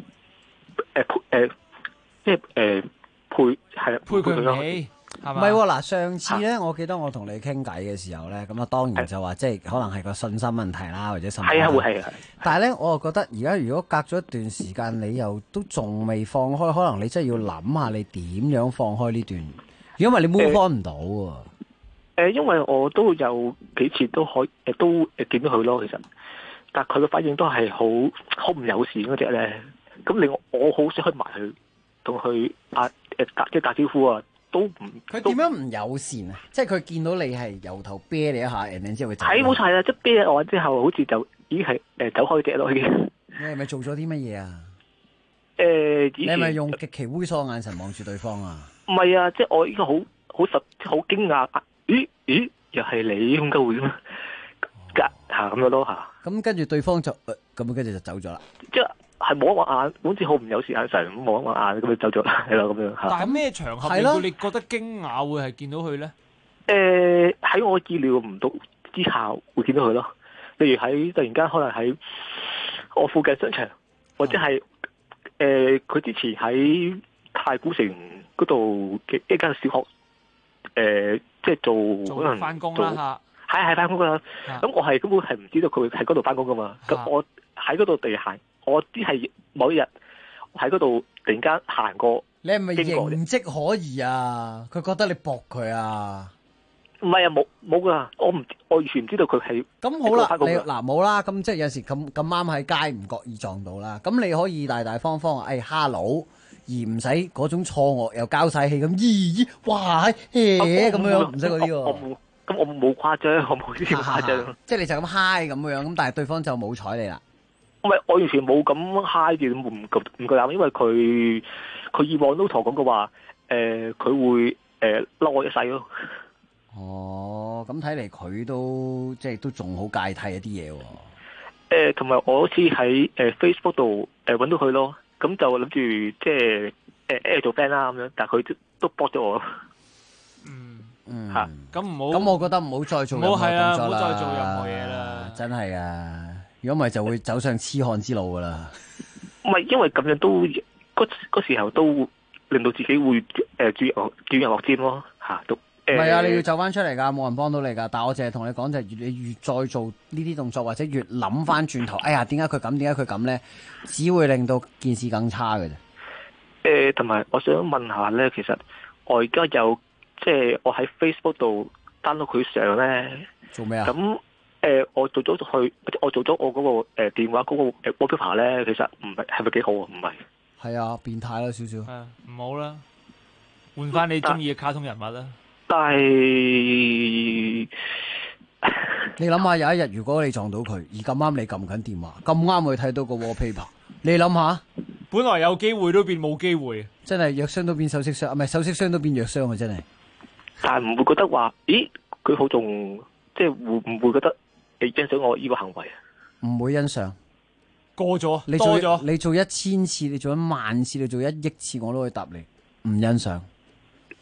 即係配佢咯。 唔係喎，嗱，上次咧，我記得我同你傾偈嘅時候咧，咁啊當然就話即係可能係個信心問題啦，或者甚至係啊，會係。但係咧，我又覺得而家如果隔咗一段時間，你又都仲未放開，可能你真係要諗下你點樣放開呢段，因為你 move on 唔到喎。 因為我都有幾次都可以都見到佢咯，其實，但係佢嘅反應都係好唔友善嗰隻咧。咁我好想去埋去同佢即係打招呼啊！都唔， 佢點樣唔友善啊？即係佢見到你係由頭啤你一下，然之後佢走。 係冇錯啦，即係啤我之後，好似就已經係走開隻咯已經。 你係咪做咗啲乜嘢啊？ 你係咪用極其猥瑣眼神望住對方啊？ 唔係啊，即係我依家好驚訝，咦，又係你咁嘅會咩？咁樣咯嚇。 咁跟住對方就咁，跟住就走咗啦。 即係摸一摸眼，好似好唔友善眼神咁望一望眼，咁就走咗啦，係咯咁樣嚇。 但係咩場合令到你覺得驚訝會係見到佢咧？ 喺我意料唔到之下會見到佢咯。例如喺突然間可能喺我附近商場，或者係佢之前喺太古城嗰度嘅一間小學，即係做可能翻工啦嚇。 係翻工㗎啦。咁我係根本係唔知道佢會喺嗰度翻工㗎嘛。咁我喺嗰度地行。我只係某一日喺嗰度突然間行過， 你係咪形跡可疑啊？佢覺得你駁佢啊？ 唔係啊，冇噶，我完全唔知道佢係。 咁好啦，你嗱冇啦，咁即係有時咁啱喺街唔覺意撞到啦。咁你可以大大方方hello，而唔使嗰種錯愕又交晒氣咁，咦哇咁樣，唔使嗰啲喎。 咁我冇誇張，我冇呢啲誇張。 即係你就咁嗨咁樣，咁但係對方就冇睬你啦。 唔係，我完全冇咁嗨住，唔夠膽，因為佢以往都同我講過話，佢會嬲我一世咯。 哦，咁睇嚟佢都即係都仲好芥蒂一啲嘢喎。 同埋我好似喺Facebook 度揾到佢咯，咁就諗住即係做 friend 啦咁樣，但係佢都block咗我。 嚇，咁唔好。 咁我覺得唔好再做任何動作啦。 唔好再做任何嘢啦。 真係啊！如果唔係就會走上痴漢之路噶啦。 唔係，因為咁樣都嗰時候都令到自己會轉入落尖咯嚇，都唔係啊！你要走翻出嚟㗎，冇人幫到你㗎。但係我淨係同你講就係你越再做呢啲動作，或者越諗翻轉頭，哎呀點解佢咁？點解佢咁咧？只會令到件事更差嘅啫。 同埋我想問下咧，其實我而家有即係我喺 Facebook 度 download 佢相咧， 做咩啊？ 咁我做咗我嗰個電話嗰個wallpaper咧，其實唔係咪幾好啊？唔係。 係啊，變態啦少少。 唔好啦，換翻你中意嘅卡通人物啦。 但係你諗下，有一日如果你撞到佢，而咁啱你撳緊電話，咁啱佢睇到個 wallpaper， 你諗下， 本來有機會都變冇機會， 真係藥箱都變首飾箱，唔係首飾箱都變藥箱啊！真係。 但係唔會覺得話，咦？佢好重，即係會唔會覺得你欣賞我呢個行為啊？ 唔會欣賞。 過咗， 你做咗，你做1000次，你做10000次，你做1億次，我都會答你唔欣賞。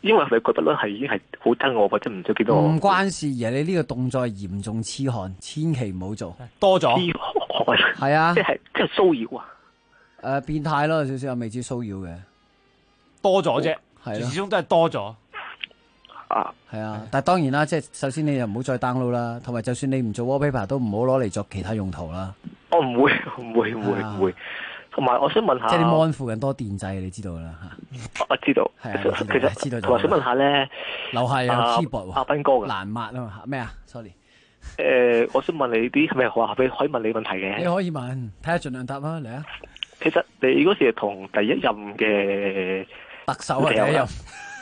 因為佢不嬲係已經係好憎我，或者唔想見到我。 唔關事，而係你呢個動作係嚴重痴漢，千祈唔好做。 多咗。 係啊， 即係騷擾啊。 變態咯，少少未至騷擾嘅。 多咗啫， 係咯， 始終都係多咗。 係啊，但係當然啦，即係首先你就唔好再 download 啦，同埋就算你唔做 wallpaper 都唔好攞嚟作其他用途啦。 我唔會。同埋我想問下， 即係啲 mon 附近多電掣，你知道啦嚇。 我知道。 係啊， 其實知道。 同埋想問下咧， 樓下有 keyboard 阿斌哥嘅難抹啊嘛咩啊 ？sorry。 我想問你啲係咪話可以問你問題嘅？ 你可以問，睇下盡量答啦，嚟啊！ 其實你嗰時係同第一任嘅特首啊，第一任。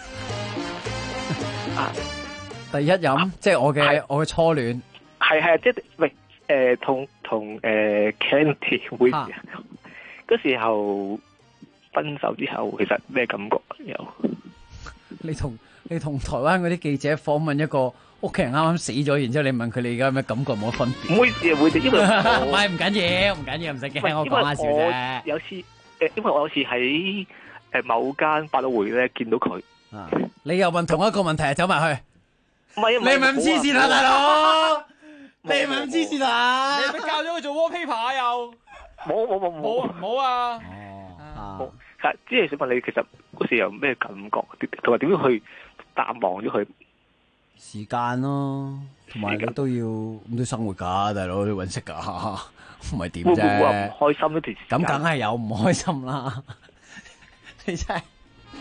第一任即係我嘅初戀。 係即係喂同Candy 會嗰時候分手之後，其實咩感覺有？你同台灣嗰啲記者訪問一個屋企人啱啱死咗，然之後你問佢你而家有咩感覺，冇乜分別。唔會因為唔係唔緊要，唔使驚，我講下笑啫。有次因為我有次喺某間百老匯咧見到佢，你又問同一個問題，走埋去。唔係你係咪咁黐線啊，大佬？你係咪咁黐線啊？ 你係咪教咗佢做 wallpaper 又？冇啊！ 即係想問你，其實嗰時有咩感覺，同埋點樣去淡忘咗佢？時間咯，同埋你都要生活㗎，大佬要揾食㗎，唔係點啫？會唔會話唔開心呢段時間？咁梗係有唔開心啦！你真係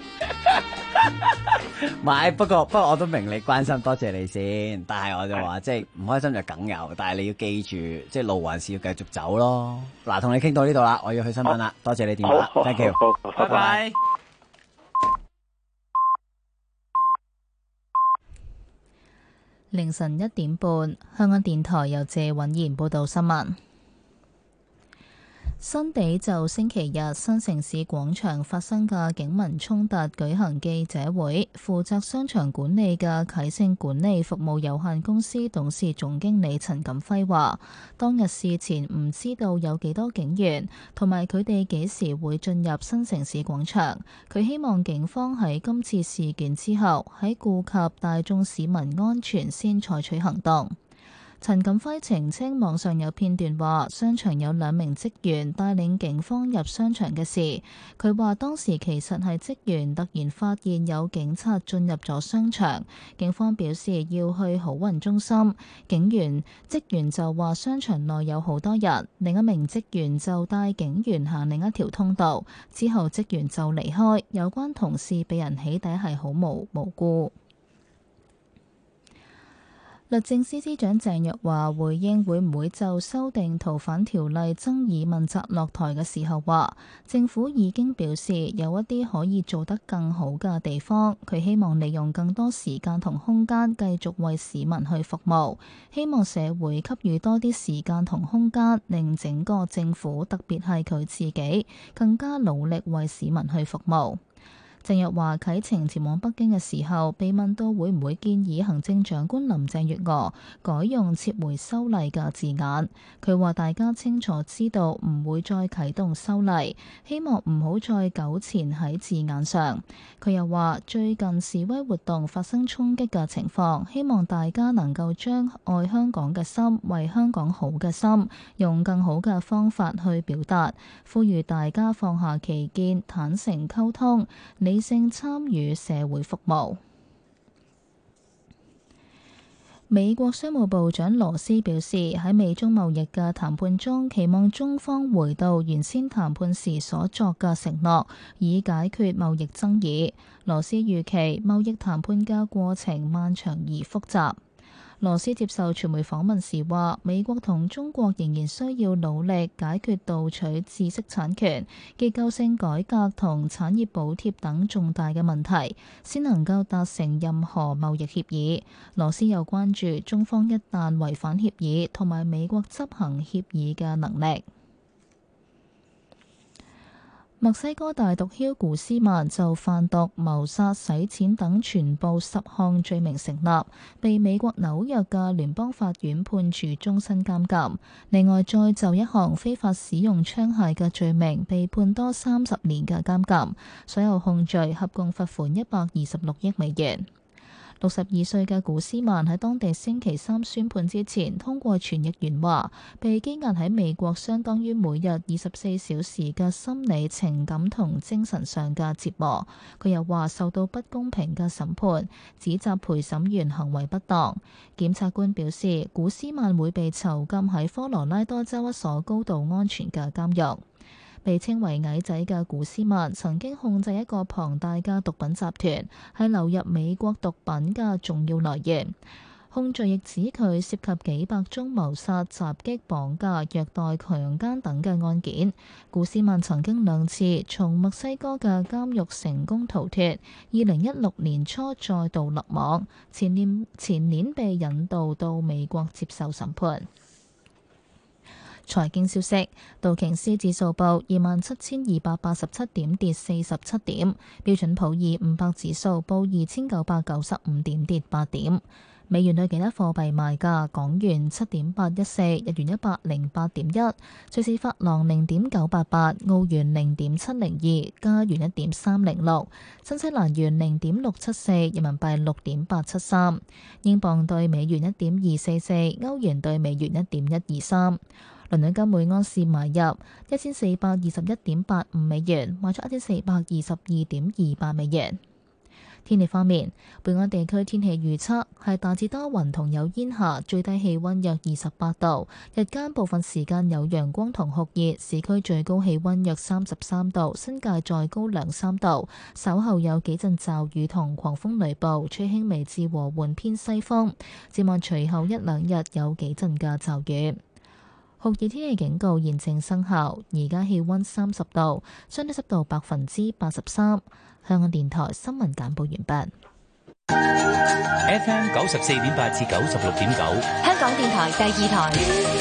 唔係，不過我都明你關心，多謝你先。但係我就話即係唔開心就梗有，但係你要記住，即係路還是要繼續走咯。嗱，同你傾到呢度啦，我要去新聞啦。多謝你電話 ，thank you，拜拜。 凌晨1點半，香港電台由謝允賢報道新聞。新地就星期日新城市廣場發生嘅警民衝突舉行記者會，負責商場管理嘅啟盛管理服務有限公司董事總經理陳錦輝話，當日事前唔知道有幾多警員，同埋佢哋幾時會進入新城市廣場。佢希望警方喺今次事件之後，喺顧及大眾市民安全先採取行動。陳錦輝澄清網上有片段話商場有2名職員帶領警方入商場嘅事。佢話當時其實係職員突然發現有警察進入咗商場，警方表示要去好運中心，職員就話商場內有好多人，另一名職員就帶警員行另一條通道，之後職員就離開，有關同事被人起底係好無辜。律政司司長鄭若驊回應會唔會就修訂逃犯條例爭議問責落台嘅時候話，政府已經表示有一啲可以做得更好嘅地方，佢希望利用更多時間同空間繼續為市民去服務，希望社會給予多啲時間同空間，令整個政府特別係佢自己更加努力為市民去服務。鄭若驊啟程前往北京嘅時候，被問到會唔會建議行政長官林鄭月娥改用撤回修例嘅字眼，佢話大家清楚知道唔會再啟動修例，希望唔好再糾纏喺字眼上。佢又話最近示威活動發生衝擊嘅情況，希望大家能夠將愛香港嘅心、為香港好嘅心，用更好嘅方法去表達，呼籲大家放下歧見，坦誠溝通，理性參與社會服務。美國商務部長羅斯表示，喺美中貿易嘅談判中，期望中方回到原先談判時所作嘅承諾，以解決貿易爭議。羅斯預期貿易談判嘅過程漫長而複雜。羅斯接受傳媒訪問時話，美國同中國仍然需要努力解決盜取知識產權、結構性改革同產業補貼等重大嘅問題，先能夠達成任何貿易協議。羅斯又關注中方一旦違反協議同埋美國執行協議嘅能力。 墨西哥大毒梟古斯曼就販毒、謀殺、洗錢等全部10項罪名成立，被美國紐約嘅聯邦法院判處終身監禁。另外，再就一項非法使用槍械嘅罪名，被判多30年嘅監禁。所有控罪合共罰款126億美元。62歲嘅古斯曼喺當地星期三宣判之前，通過傳譯員話，被羈押喺美國相當於每日24小時嘅心理、情感同精神上嘅折磨。佢又話受到不公平嘅審判，指責陪審員行為不當。檢察官表示，古斯曼會被囚禁喺科羅拉多州一所高度安全嘅監獄。被稱為矮仔嘅古斯曼曾經控制一個龐大嘅毒品集團，係流入美國毒品嘅重要來源。控罪亦指佢涉及幾百宗謀殺、襲擊、綁架、虐待、強姦等嘅案件。古斯曼曾經2次從墨西哥嘅監獄成功逃脫，2016年初再度落網，前年被引渡到美國接受審判。財經消息，道瓊斯指數報27,287點，跌47點；標準普爾500指數報2,995點，跌8點。美元對其他貨幣賣價：港元7.814，日元108.1，瑞士法郎0.988，澳元0.702，加元1.306，新西蘭元0.674，人民幣6.873，英鎊對美元1.244，歐元對美元1.123。倫敦金每安士買入1421.85美元，賣出1422.28美元。天氣方面，本港地區天氣預測係大致多雲同有煙霞，最低氣溫約28度，日間部分時間有陽光同酷熱，市區最高氣溫約33度，新界再高2-3度。稍後有幾陣驟雨同狂風雷暴，吹輕微至和緩偏西風。展望隨後1-2日有幾陣嘅驟雨。酷熱天氣警告現正生效，而家氣溫30度，相對濕度83%。香港電台新聞簡報完畢。 FM 94.8至96.9， 香港電台第2台。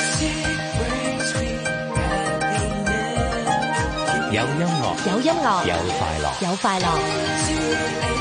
有音樂， 有音樂， 有快樂， 有快樂。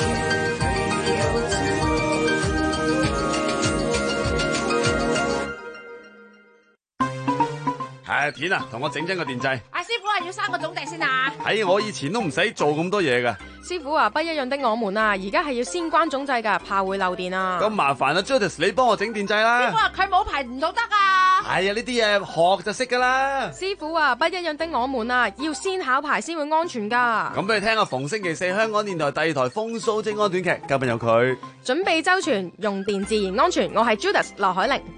係田啊，同我整個電掣。 阿師傅係要3個總笛先啊。 我以前都唔使做咁多嘢噶。 師傅啊，不一樣的我們啊，而家係要先關總掣噶，怕會漏電啊。 咁麻煩啊 Judith 你幫我整電掣啦。 師傅啊，佢冇牌唔到得啊。 呢啲嘢學就識噶啦。 師傅啊，不一樣的我們啊，要先考牌先會安全噶。 咁俾你聽下逢星期4香港電台第2台風騷精安短劇，今日有佢。 準備周全，用電自然安全。我係 Judith 羅海玲。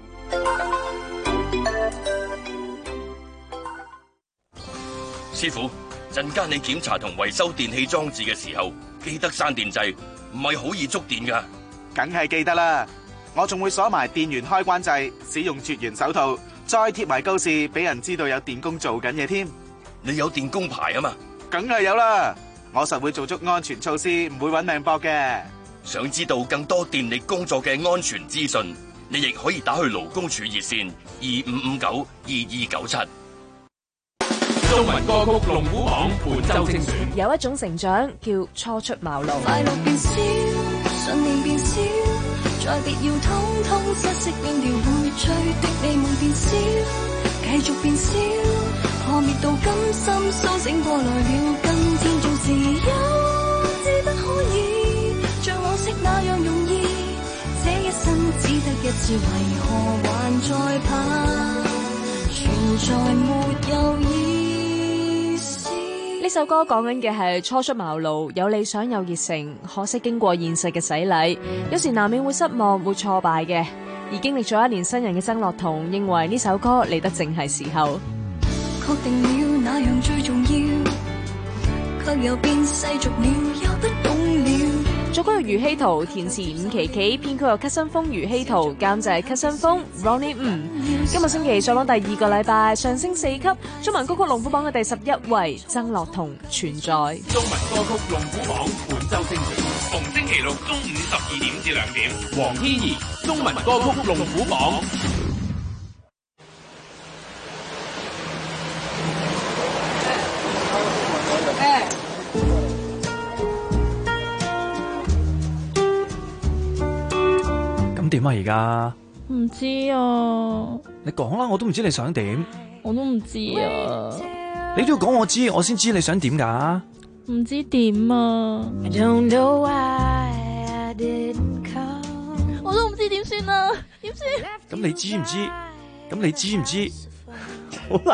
師傅，陣間你檢查同維修電器裝置嘅時候，記得閂電掣，唔係好易觸電噶。 梗係記得啦，我仲會鎖埋電源開關掣，使用絕緣手套，再貼埋告示俾人知道有電工做緊嘢添。 你有電工牌啊嘛？ 梗係有啦，我實會做足安全措施，唔會搵命搏嘅。 想知道更多電力工作嘅安全資訊，你亦可以打去勞工處熱線25592297。 中文歌曲龍虎榜本周精選。 有一種成長叫初出茅廬。 快樂變少，信念變少，再別要通通失色變調，會醉的美夢變少，繼續變少，破滅到今生蘇醒過來了，今天做自由，只得可以像往昔那樣容易，這一生只得一次，為何還在怕，存在沒有意。 呢首歌講緊嘅係初出茅廬，有理想有熱誠，可惜經過現實嘅洗禮，有時難免會失望會挫敗嘅。而經歷咗1年新人嘅曾樂彤認為呢首歌嚟得正係時候。 確定了那樣最重要，卻又變世俗了，又不懂了。 作曲余希圖，填詞伍琪琪，編曲由咳新風余希圖，監製咳新風 Ronnie 今日星期上榜第2個禮拜，上升4級，中文歌曲龍虎榜嘅第11位，曾樂彤存在。 中文歌曲龍虎榜本周精選，逢星期6中午12點至2點，黃天怡中文歌曲龍虎榜。 點啊而家？ 唔知啊， 你講啦，我都唔知你想點。 我都唔知啊。 你都要講我知，我先知你想點㗎。 唔知點啊。我都唔知點算啊，點算？ 咁你知唔知？咁你知唔知？好難。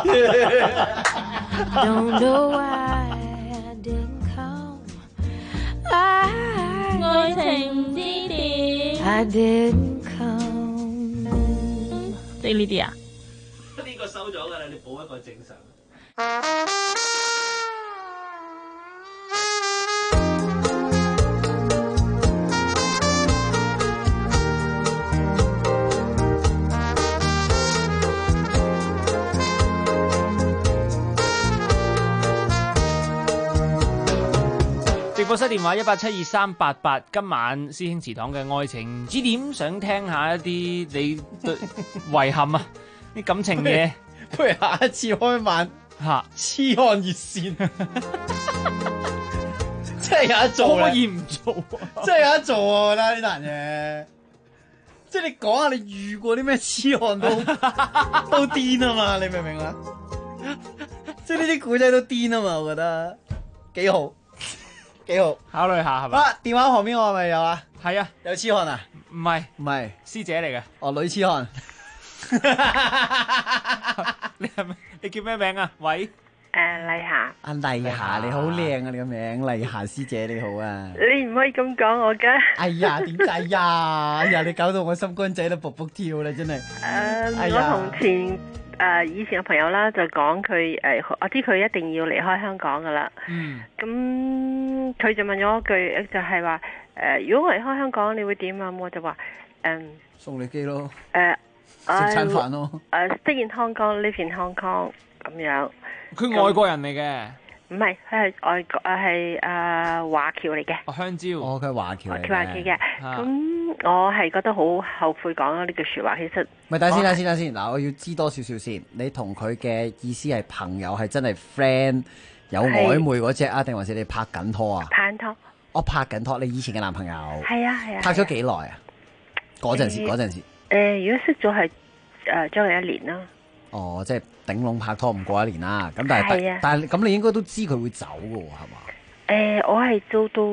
愛情唔知點。即係呢啲啊？ 呢個收咗㗎啦，你補一個正常。 直播室電話1872388，今晚師兄祠堂嘅愛情指點，想聽下一啲你對遺憾啊啲感情嘢， 不如下一次開晚痴漢熱線，真係有得做， 可以唔做啊？ 真係有得做啊！我覺得呢壇嘢，即係你講下你遇過啲咩痴漢都癲啊嘛！你明唔明啊？即係呢啲古仔都癲啊嘛！我覺得幾好。幾好， 考慮下係咪？ 電話旁邊我係咪有啊？ 係啊， 有痴漢啊？ 唔係，師姐嚟嘅。 哦，女痴漢。 你係咪？你叫咩名啊？喂， 麗霞。 阿麗霞你好靚啊！你個名麗霞師姐你好啊。 你唔可以咁講我噶。 哎呀，點解呀？哎呀，你搞到我心肝仔都卜卜跳啦，真係。 我同以前嘅朋友啦，就講佢我知佢一定要離開香港噶啦。咁佢就問咗我一句，就係話如果我離開香港，你會點啊？我就話送你機咯。食餐飯咯。 stay in Hong Kong, live in Hong Kong 咁樣。 佢外國人嚟嘅。 唔係，佢係外國係華僑嚟嘅。 香蕉。 哦，佢係華僑嚟嘅。 華僑嘅。咁我係覺得好後悔講咗呢句説話。其實咪等先。嗱，我要知多少少先。你同佢嘅意思係朋友，係真係 friend 有曖昧嗰隻啊？定還是你拍緊拖啊？ 拍緊拖。 我拍緊拖，你以前嘅男朋友。 係啊。 拍咗幾耐啊？嗰陣時。 如果識咗係將近1年啦。 哦，即係頂籠拍拖唔過1年啦。咁但係咁你應該都知佢會走嘅喎，係嘛？ 我係做到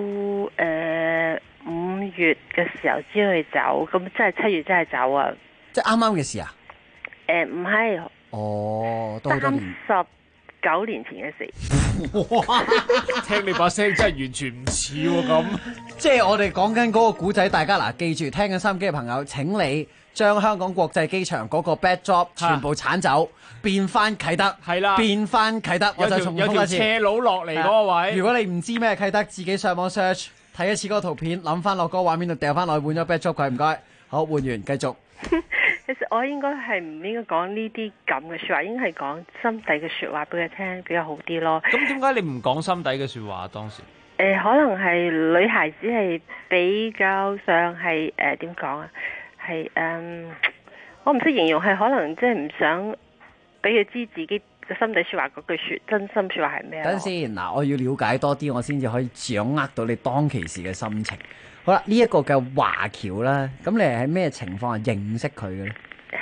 5月嘅時候知佢走，咁即係7月真係走啊！ 即係啱啱嘅事啊？ 唔係。 哦，都好多年。 39年前嘅事。 哇！聽你把聲真係完全唔似喎咁。 即係我哋講緊嗰個古仔，大家嗱記住，聽緊收音機嘅朋友，請你將香港國際機場嗰個 backdrop 全部剷走，變翻啟德。係啦，變翻啟德。我就重複一次。 有條斜路落嚟嗰個位。 如果你唔知咩啟德，自己上網 search 睇一次嗰個圖片，諗翻落嗰個畫面度掉翻落去換咗 backdrop 佢，唔該。好，換完繼續。 其實我應該係唔應該講呢啲咁嘅説話，應該係講心底嘅説話俾佢聽比較好啲咯。 咁點解你唔講心底嘅説話當時？ 可能係女孩子係比較上係點講啊？係我唔識形容，係可能即係唔想俾佢知自己嘅心底説話嗰句真心説話係咩？ 等先，嗱，我要了解多啲，我先至可以掌握到你當其時嘅心情。好啦，呢一個嘅華僑啦，咁你係喺咩情況下認識佢嘅咧？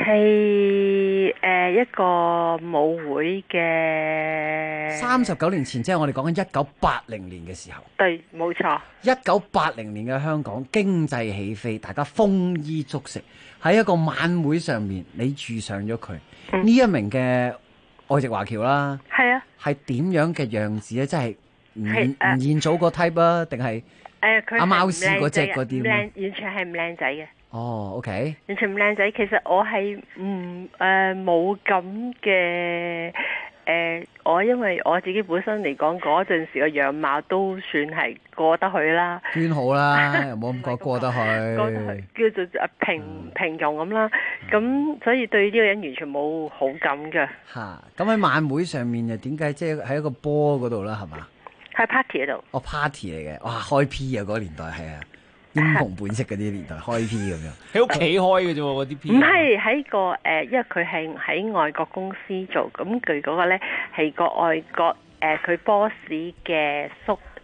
係一個舞會嘅。 39年前，即係我哋講緊1980年嘅時候。 對，冇錯。 1980年嘅香港經濟起飛，大家豐衣足食，喺一個晚會上面，你遇上咗佢呢一名嘅外籍華僑啦。係啊。係點樣嘅樣子咧？即係吳彥祖個 type 啊，定係？阿貓屎嗰隻嗰啲， 完全係唔靚仔嘅。 哦，OK， 完全唔靚仔。其實我係冇咁嘅我因為我自己本身嚟講，嗰陣時嘅樣貌都算係過得去啦。 端好啦，又冇咁過得去， 叫做平庸咁啦。咁所以對呢個人完全冇好感嘅。 嚇！咁喺晚會上面又點解即係喺一個波嗰度啦？係嘛？ 喺 party 嗰度。 哦 party 嚟嘅，哇開 P 啊嗰個年代係啊，英雄本色嗰啲年代開 P 咁樣。 喺屋企開嘅啫喎，嗰啲 P。 唔係喺個因為佢係喺外國公司做，咁佢嗰個咧係個外國佢 boss 嘅叔，即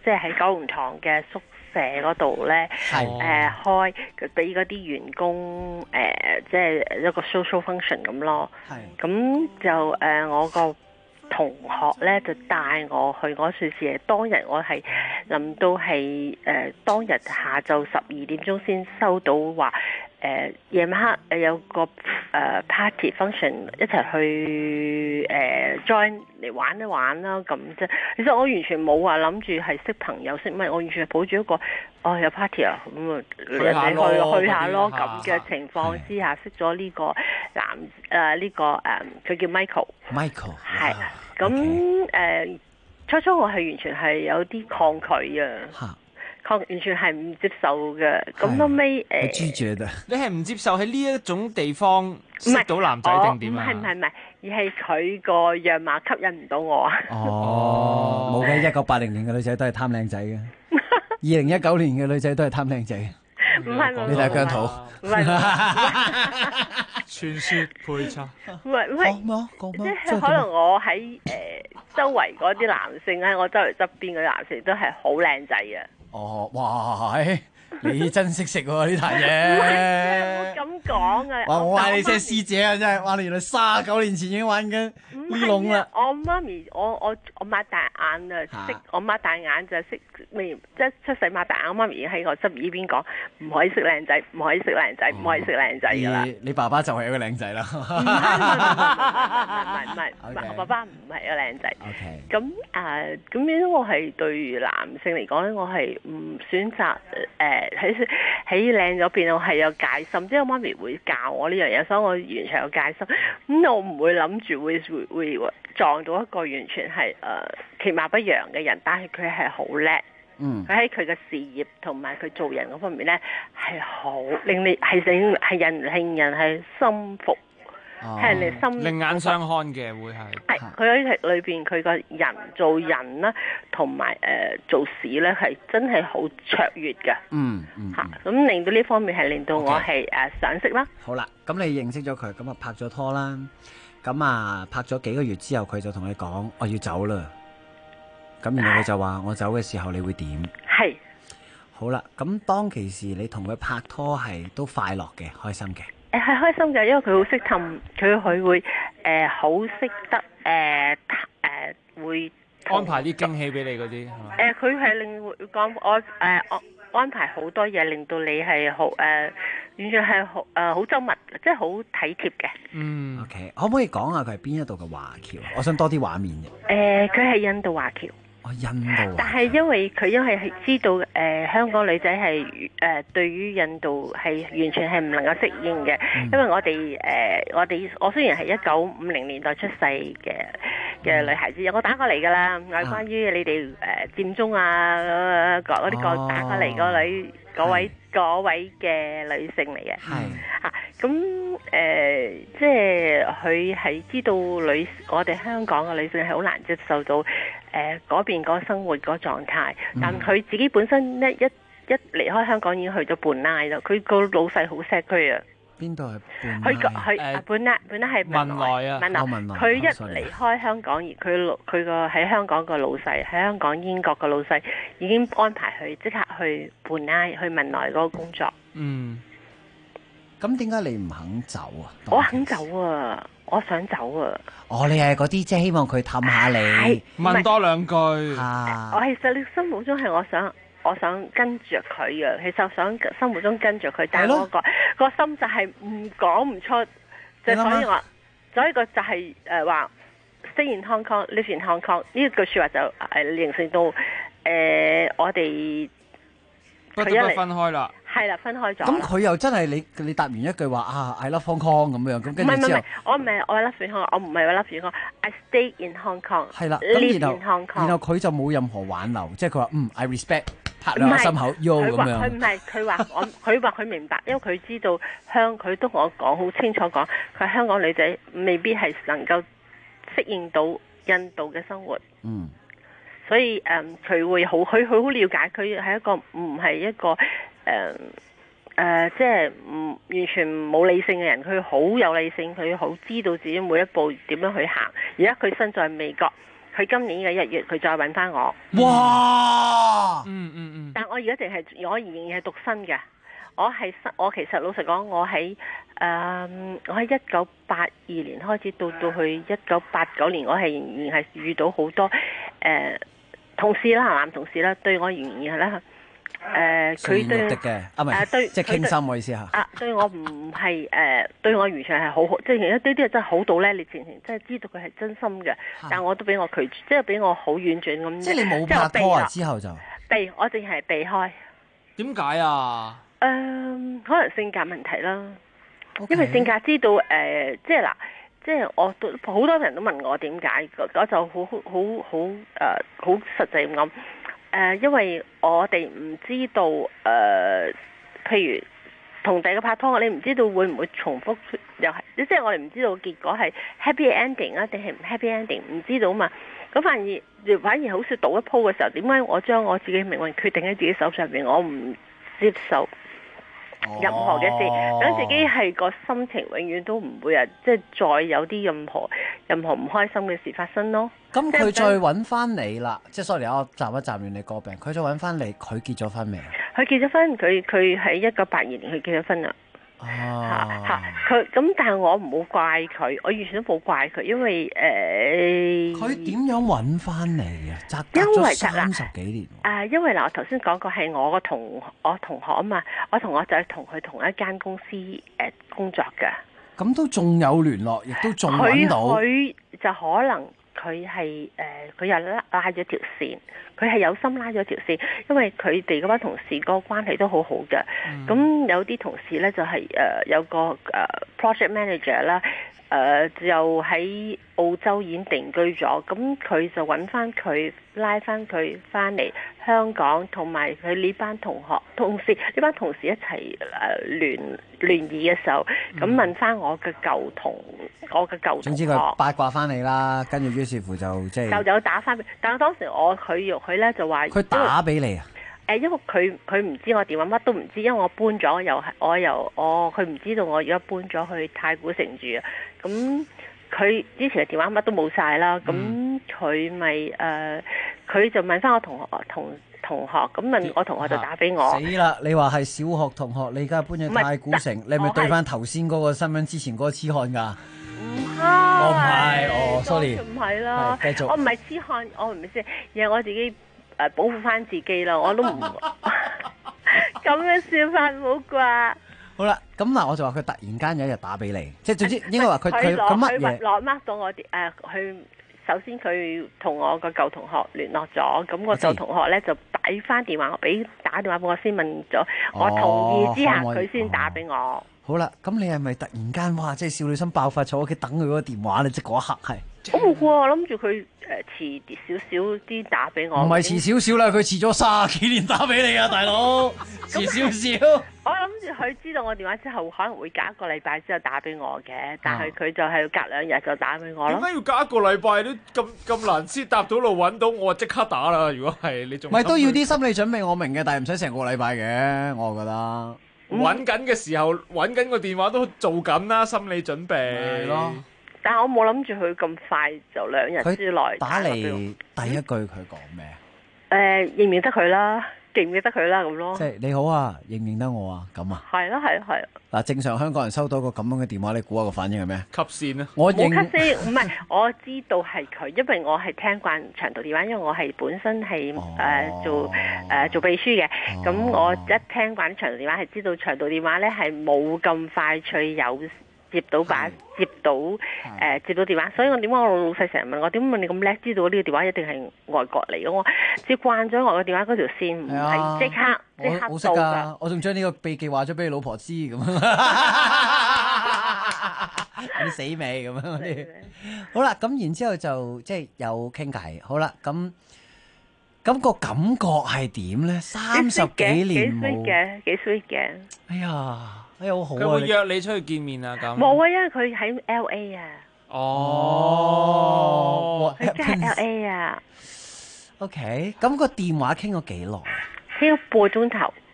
即係喺九龍塘嘅宿舍嗰度咧，開俾嗰啲員工即係一個 social function 咁咯。咁就我個同學咧就帶我去嗰陣時，當日我係臨到係當日下晝12點鐘先收到話夜晚黑有個party function 一齊去join 嚟玩一玩啦咁啫。其實我完全冇話諗住係識朋友識乜，我完全係抱住一個有 party 啊咁啊，人哋去下咯咁嘅情況之下，識咗呢個男呢個佢叫 Michael 係咁初我係完全係有啲抗拒啊。完全係唔接受嘅，咁後尾拒絕的。你係唔接受喺呢一種地方識到男仔定點啊？ 唔係，而係佢個樣貌吸引唔到我啊！ 冇嘅，1980年嘅女仔都係貪靚仔嘅，2019年嘅女仔都係貪靚仔嘅。 唔係， 你睇姜濤， 唔係， 傳說配襯， 唔係，即係可能我喺周圍嗰啲男性喺我周圍側邊嗰啲男性都係好靚仔啊！ 哇！你真識食喎呢壇嘢， 唔係咁講啊！ 我嗌你聲師姐啊，真係！哇！你原來39年前已經玩緊呢籠啦。 我媽咪，我擘大眼啊，識我擘大眼就識未？即係出世擘大眼，我媽咪已經喺我側耳邊講，唔可以識靚仔，唔可以識靚仔，唔可以識靚仔㗎啦。 你爸爸就係一個靚仔啦。 唔係，我爸爸唔係一個靚仔。咁咁樣我係對男性嚟講咧，我係唔選擇喺靚嗰邊，我係有戒心，即係我媽咪會教我呢樣嘢，所以我完全有戒心。咁我唔會諗住會撞到一個完全係其貌不揚嘅人，但係佢係好叻。佢喺佢嘅事業同埋佢做人嗰方面咧，係好令人係心服。係人哋心另眼相看嘅會係， 佢喺裏邊佢個人做人啦，同埋做事咧係真係好卓越嘅。咁令到呢方面係令到我係賞識啦。 好啦，咁你認識咗佢，咁啊拍咗拖啦，咁啊拍咗幾個月之後，佢就同你講我要走啦。咁然後佢就話我走嘅時候你會點？ 係。 好啦，咁當其時你同佢拍拖係都快樂嘅，開心嘅。 係開心嘅，因為佢好識氹，佢會好識得會安排啲驚喜俾你嗰啲。 佢係令講我安排好多嘢，令到你係好完全係好周密，即係好體貼嘅。 OK， 可唔可以講下佢係邊一度嘅華僑？我想多啲畫面嘅。 佢係印度華僑。 印度。但係因為係知道香港女仔係對於印度係完全係唔能夠適應嘅，因為我雖然係1950年代出世嘅女孩子，我打過嚟㗎啦，係關於你哋佔中啊嗰啲打過嚟嗰位嘅女性嚟嘅。咁即係佢係知道我哋香港嘅女性係好難接受到嗰邊嗰生活嗰狀態，但佢自己本身咧一離開香港已經去咗半拉啦。佢個老細好錫佢啊。 邊度係半拉？佢半拉係文萊啊。佢一離開香港，而佢個喺香港個老細喺香港英國個老細已經安排佢即刻去半拉去文萊嗰個工作。 咁點解你唔肯走啊？ 我肯走啊！我想走啊！ 你係嗰啲即係希望佢氹下你， 問多兩句。 我其實你心目中係我想跟住佢啊！其實我想心目中跟住佢，但係我個心就係唔講唔出，所以個就係話 Stay in Hong Kong, live in Hong Kong 呢句説話就形成到我哋不得不分開啦。 係啦，分開咗。 咁佢又真係你答完一句話I love Hong Kong 咁樣，咁跟住之後， 我唔係I love Hong Kong，我唔係I love Hong Kong，I stay in Hong Kong。 係啦， 咁然後佢就冇任何挽留，即係佢話I respect，拍兩下心口，yo咁樣。 佢唔係，佢話佢明白，因為佢知道佢都同我講好清楚講，佢係香港女仔未必係能夠適應到印度嘅生活。所以佢會佢好了解，佢係一個唔係一個即係完全冇理性嘅人，佢好有理性，佢好知道自己每一步點樣去行。而家佢身在美國， 佢今年嘅1月佢再揾翻我。 哇！ 但我而家我仍然係獨身嘅。我其實老實講，我喺1982年開始到去1989年，我係仍然係遇到好多同事啦，男同事啦，對我仍然係啦。佢對嘅唔係對即係傾心我意思嚇。 對我唔係對我完全係好好，即係一啲真係好到咧，你前真係知道佢係真心嘅，但我都俾我拒絕，即係俾我好婉轉咁。 即係你冇拍拖啊？之後就避，我淨係避開。 點解啊？ 可能性格問題啦。因為性格知道即係嗱，即係我都好多人都問我點解，我就好實際咁講。因為我哋唔知道譬如同第二個拍拖，你唔知道會唔會重複，又係即係我哋唔知道結果係 happy ending 啊，定係唔 happy ending， 唔知道嘛。咁反而好似賭一鋪嘅時候，點解我將我自己命運決定喺自己手上邊，我唔接受任何嘅事，等自己係個心情永遠都唔會即係再有啲任何唔開心嘅事發生咯。 咁佢再揾翻你啦，即係 sorry，我站一站完你個病，佢再揾翻你，佢結咗婚未？ 佢結咗婚，佢喺1982年佢結咗婚啦。佢咁，但係我唔好怪佢，我完全都冇怪佢，因為佢點樣揾翻你啊？隔咗30幾年。 因為嗱，我頭先講過係我同學啊嘛，我同學就係同佢同一間公司工作嘅。 咁都仲有聯絡，亦都仲揾到。 佢就可能佢係佢又拉咗條線，佢係有心拉咗條線，因為佢哋嗰班同事個關係都好好嘅。咁有啲同事咧就係有個project manager 啦，就喺澳洲已經定居咗，咁佢就揾翻佢，拉翻佢翻嚟香港，同埋佢呢班同事一齊聯誼嘅時候，咁問翻我嘅舊同學。 總之佢八卦翻你啦，跟住於是乎就即係就有打翻俾，但係當時佢咧就話佢打俾你啊。 因為佢唔知我電話，乜都唔知，因為我搬咗，佢唔知道我而家搬咗去太古城住啊。咁佢之前嘅電話乜都冇晒啦，咁佢咪佢就問翻我同學，咁問我同學就打俾我。 死啦！你話係小學同學，你而家搬咗太古城，你係咪對翻頭先嗰個新聞之前嗰個痴漢㗎？唔係，sorry， 唔係啦， 繼續。 我唔係痴漢，我唔係先，而係我自己。保護翻自己啦，我都唔咁嘅笑法唔好啩。 好啦，咁嗱，我就話佢突然間有一日打俾你，即係總之應該話佢乜嘢？ 落 mark 到我佢首先佢同我個舊同學聯絡咗，咁個舊同學咧就打翻電話打電話俾我先問咗，我同意之下佢先打俾我。 好啦，咁你係咪突然間哇，即係少女心爆發，坐喺屋企等佢嗰個電話咧？即係嗰一刻係。 我冇喎，我諗住佢遲少少啲打俾我。 唔係遲少少啦，佢遲咗30幾年打俾你啊，大佬！遲少少。 我諗住佢知道我電話之後，可能會隔一個禮拜之後打俾我嘅，但係佢就係隔2日就打俾我咯。 點解要隔一個禮拜都咁難先搭到路揾到？我即刻打啦！如果係你仲唔係都要啲心理準備，我明嘅，但係唔使成個禮拜嘅，我覺得。 揾緊嘅時候，揾緊個電話都做緊啦，心理準備。係咯。 但係我冇諗住佢咁快就2日之內打嚟第一句佢講咩？ 認唔認得佢啦？記唔記得佢啦？咁咯。 即係你好啊，認唔認得我啊？咁啊？ 係啦，係啦，係啦。 嗱，正常香港人收到個咁樣嘅電話，你估下個反應係咩 ？cut線啊！ 我認冇 cut 線，唔係我知道係佢，因為我係聽慣長途電話，因為我係本身係做秘書嘅，咁我一聽慣長途電話係知道長途電話咧係冇咁快脆有。接到電話，所以我點解我老細成日問我點解你咁叻知道呢個電話一定係外國嚟嘅？我接慣咗我嘅電話嗰條線唔係即刻好識㗎，我仲將呢個秘技話咗俾你老婆知咁你死未咁樣嗰啲？好啦，咁然之後就即係有傾偈。好啦，咁個感覺係點咧？30幾年冇幾 sweet 嘅。 哎呀！好好啊！ 佢會約你出去見面啊？咁冇啊，因為佢喺 LA 啊。 哦， 佢真係 LA 啊。 OK，咁個電話傾咗幾耐？ 傾咗半個鐘頭，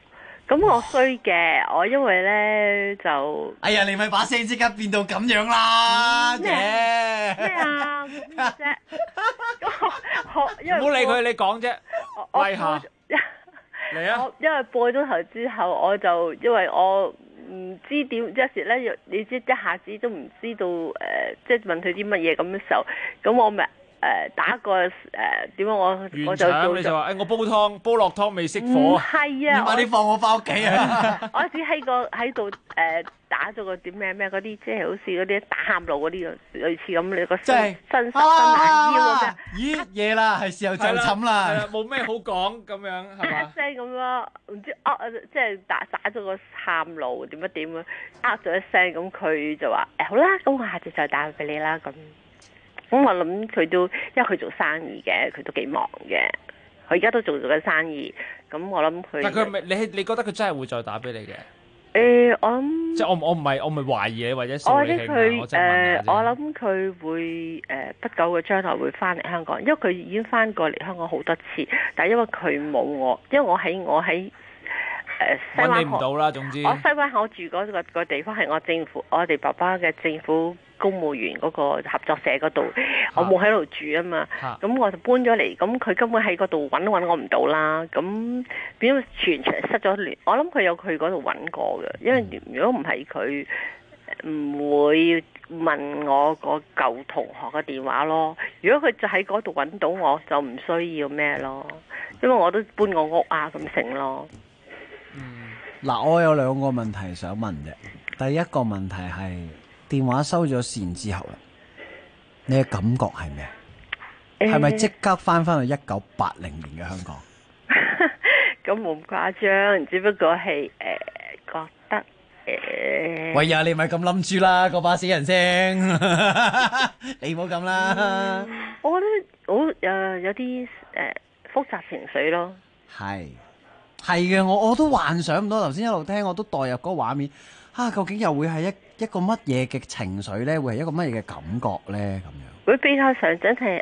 咁我衰嘅，我因為咧就， 哎呀，你咪把聲即刻變到咁樣啦， 咩啊？啫？ 唔好理佢，你講啫，威下嚟啊！ 因為播咗頭之後，我就因為我唔知點，有時咧，你知一下子都唔知道即係問佢啲乜嘢咁嘅時候，咁我咪打個點樣我就做你就話我煲湯煲落湯未熄火， 唔係啊！ 你快啲放我翻屋企啊！ 我只喺度打咗個點咩嗰啲，即係好似嗰啲打喊路嗰啲類似咁，你個伸懶腰咁樣。 咦，夜啦，係時候就寢啦， 冇咩好講咁樣係嘛？ 一聲咁咯，唔知即係打咗個喊路點樣咗一聲，咁佢就話好啦，咁我下次再打俾你啦咁。咁我諗佢都，因為佢做生意嘅，佢都幾忙嘅。佢而家都做緊生意，咁我諗佢。 但佢係咪你覺得佢真係會再打俾你嘅？ 我諗。 即係我唔係懷疑你或者我諗佢我諗佢會不久嘅將來會翻嚟香港，因為佢已經翻過嚟香港好多次，但係因為佢冇我，因為我喺西灣河。揾你唔到啦，總之。我西灣河住嗰個地方係我哋爸爸嘅政府公務員嗰個合作社嗰度，我冇喺度住啊嘛，咁我就搬咗嚟，咁佢根本喺嗰度揾我唔到啦，咁變咗全場失咗聯。我諗佢有去嗰度揾過嘅，因為如果唔係佢唔會問我個舊同學嘅電話咯。如果佢就喺嗰度揾到我，就唔需要咩咯，因為我都搬過屋啊咁成咯。 嗱，我有兩個問題想問嘅。第一個問題係電話收咗線之後啦，你嘅感覺係咩？係咪即刻翻去1980年嘅香港？ 咁冇咁誇張，只不過係覺得喂呀，你咪咁冧住啦，嗰把死人聲，你唔好咁啦。 我覺得好有啲複雜情緒咯。 係嘅，我都幻想唔到，頭先一路聽我都代入嗰個畫面。究竟又會係一個乜嘢嘅情緒咧？會係一個乜嘢嘅感覺咧？咁樣會比較上真係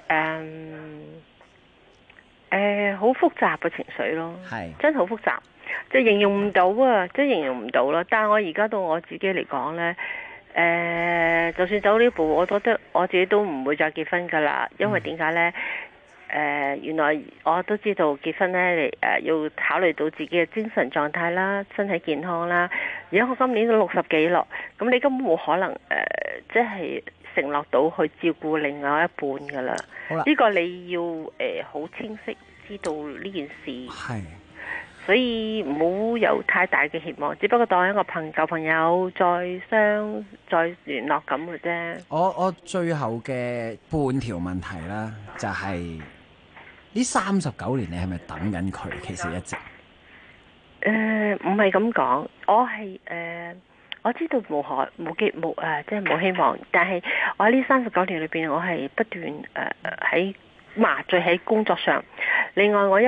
好複雜嘅情緒咯，真係好複雜，即係形容唔到啊！即係形容唔到咯。但係我而家到我自己嚟講咧，就算走呢步，我覺得我自己都唔會再結婚噶啦，因為點解咧？原來我都知道結婚咧，要考慮到自己嘅精神狀態啦、身體健康啦。而家我今年都60幾咯，咁你根本冇可能即係承諾到去照顧另外一半噶啦。呢個你要好清晰知道呢件事。所以唔好有太大嘅期望，只不過當一個舊朋友再聯絡咁嘅啫。 我最後嘅半條問題啦，就係呢39年你係咪等緊佢？其實一直唔係咁講，我係我知道即係冇希望，但係我喺呢39年裏邊，我係不斷喺麻醉喺工作上。另外我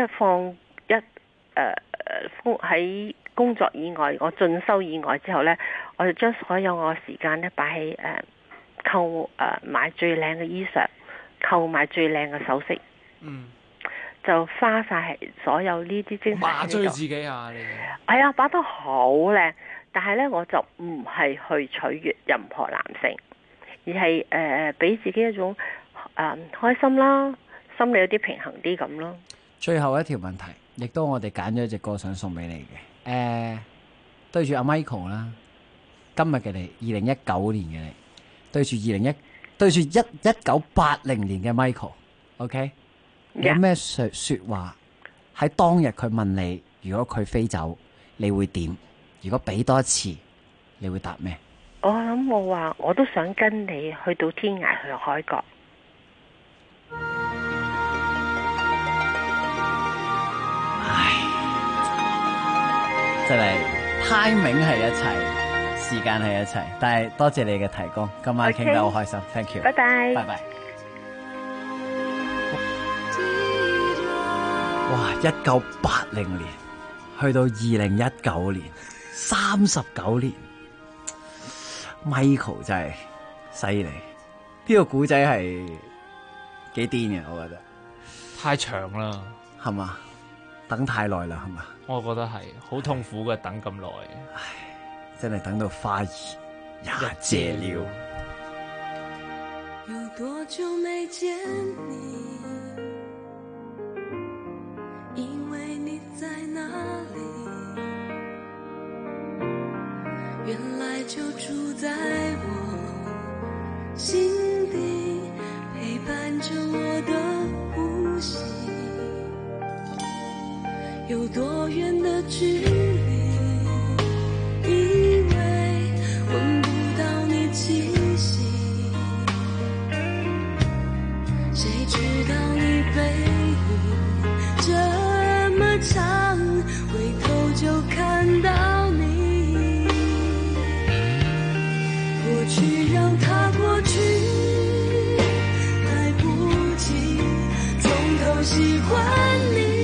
喺工作以外，我進修以外之後呢，我就將所有我嘅時間呢擺喺買最靚嘅衣裳，購買最靚嘅首飾，就花晒係所有呢啲精神。 麻醉自己啊！你係啊，擺得好靚，但係呢，我就唔係去取悅任何男性，而係俾自己一種開心啦，心理有啲平衡啲咁咯。 最後一條問題，亦都我哋揀咗一隻歌想送俾你嘅。對住阿 Michael 啦，今日嘅你，2019年嘅你，對住1980年嘅 Michael，OK？有咩說話喺當日佢問你，如果佢飛走，你會點？如果俾多一次，你會答咩？ 我諗我話我都想跟你去到天涯去海角。 真係 timing 係一齊，時間係一齊，但係多謝你嘅提供，今晚傾得好開心 ，thank you， 拜拜， 拜拜。哇！1980年去到2019年，39年 ，Michael 真係犀利，呢個古仔係幾癲嘅，我覺得太長啦， 係嘛？ 等太耐啦，係嘛？ 我覺得係好痛苦嘅，等咁耐， 唉，真係等到花兒也謝了。 有多久沒見你？因為你在哪裡？原來就住在我心底，陪伴着我的呼吸。有多遠的距離？以為聞不到你氣息，誰知道你背影這麼長，回頭就看到你。過去讓它過去，來不及從頭喜歡你。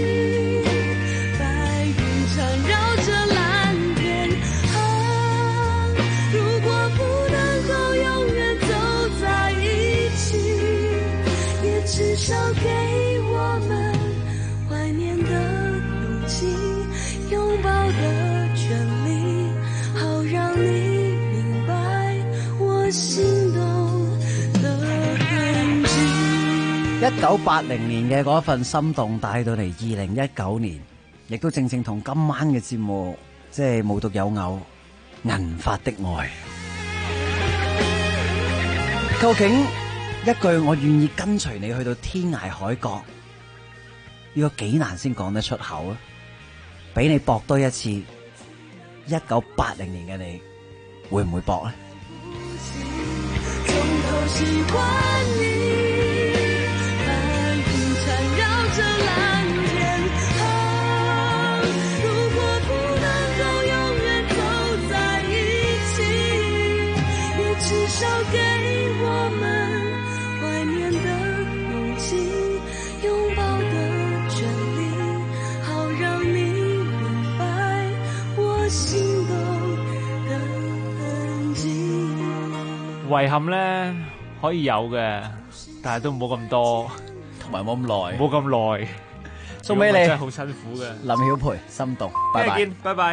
至少給我們懷念的勇氣，擁抱的權利，好讓你明白我心動的痕跡。 1980年嘅嗰份心動帶到嚟2019年，亦都正正同今晚嘅節目即係無獨有偶，銀髮的愛。究竟一句我願意跟隨你去到天涯海角，要幾難先講得出口啊？俾你搏多一次，1980年嘅你會唔會搏呢？ 從頭喜歡你，白雲纏繞着藍天，如果不能夠永遠走在一起，也至少給我們懷念的勇氣，擁抱的權利，好讓你明白我心動的痕跡。 遺憾咧可以有嘅，但係都冇咁多， 同埋冇咁耐， 冇咁耐， 送俾你真係好辛苦嘅。 林曉培心動，拜拜。 聽日見，拜拜。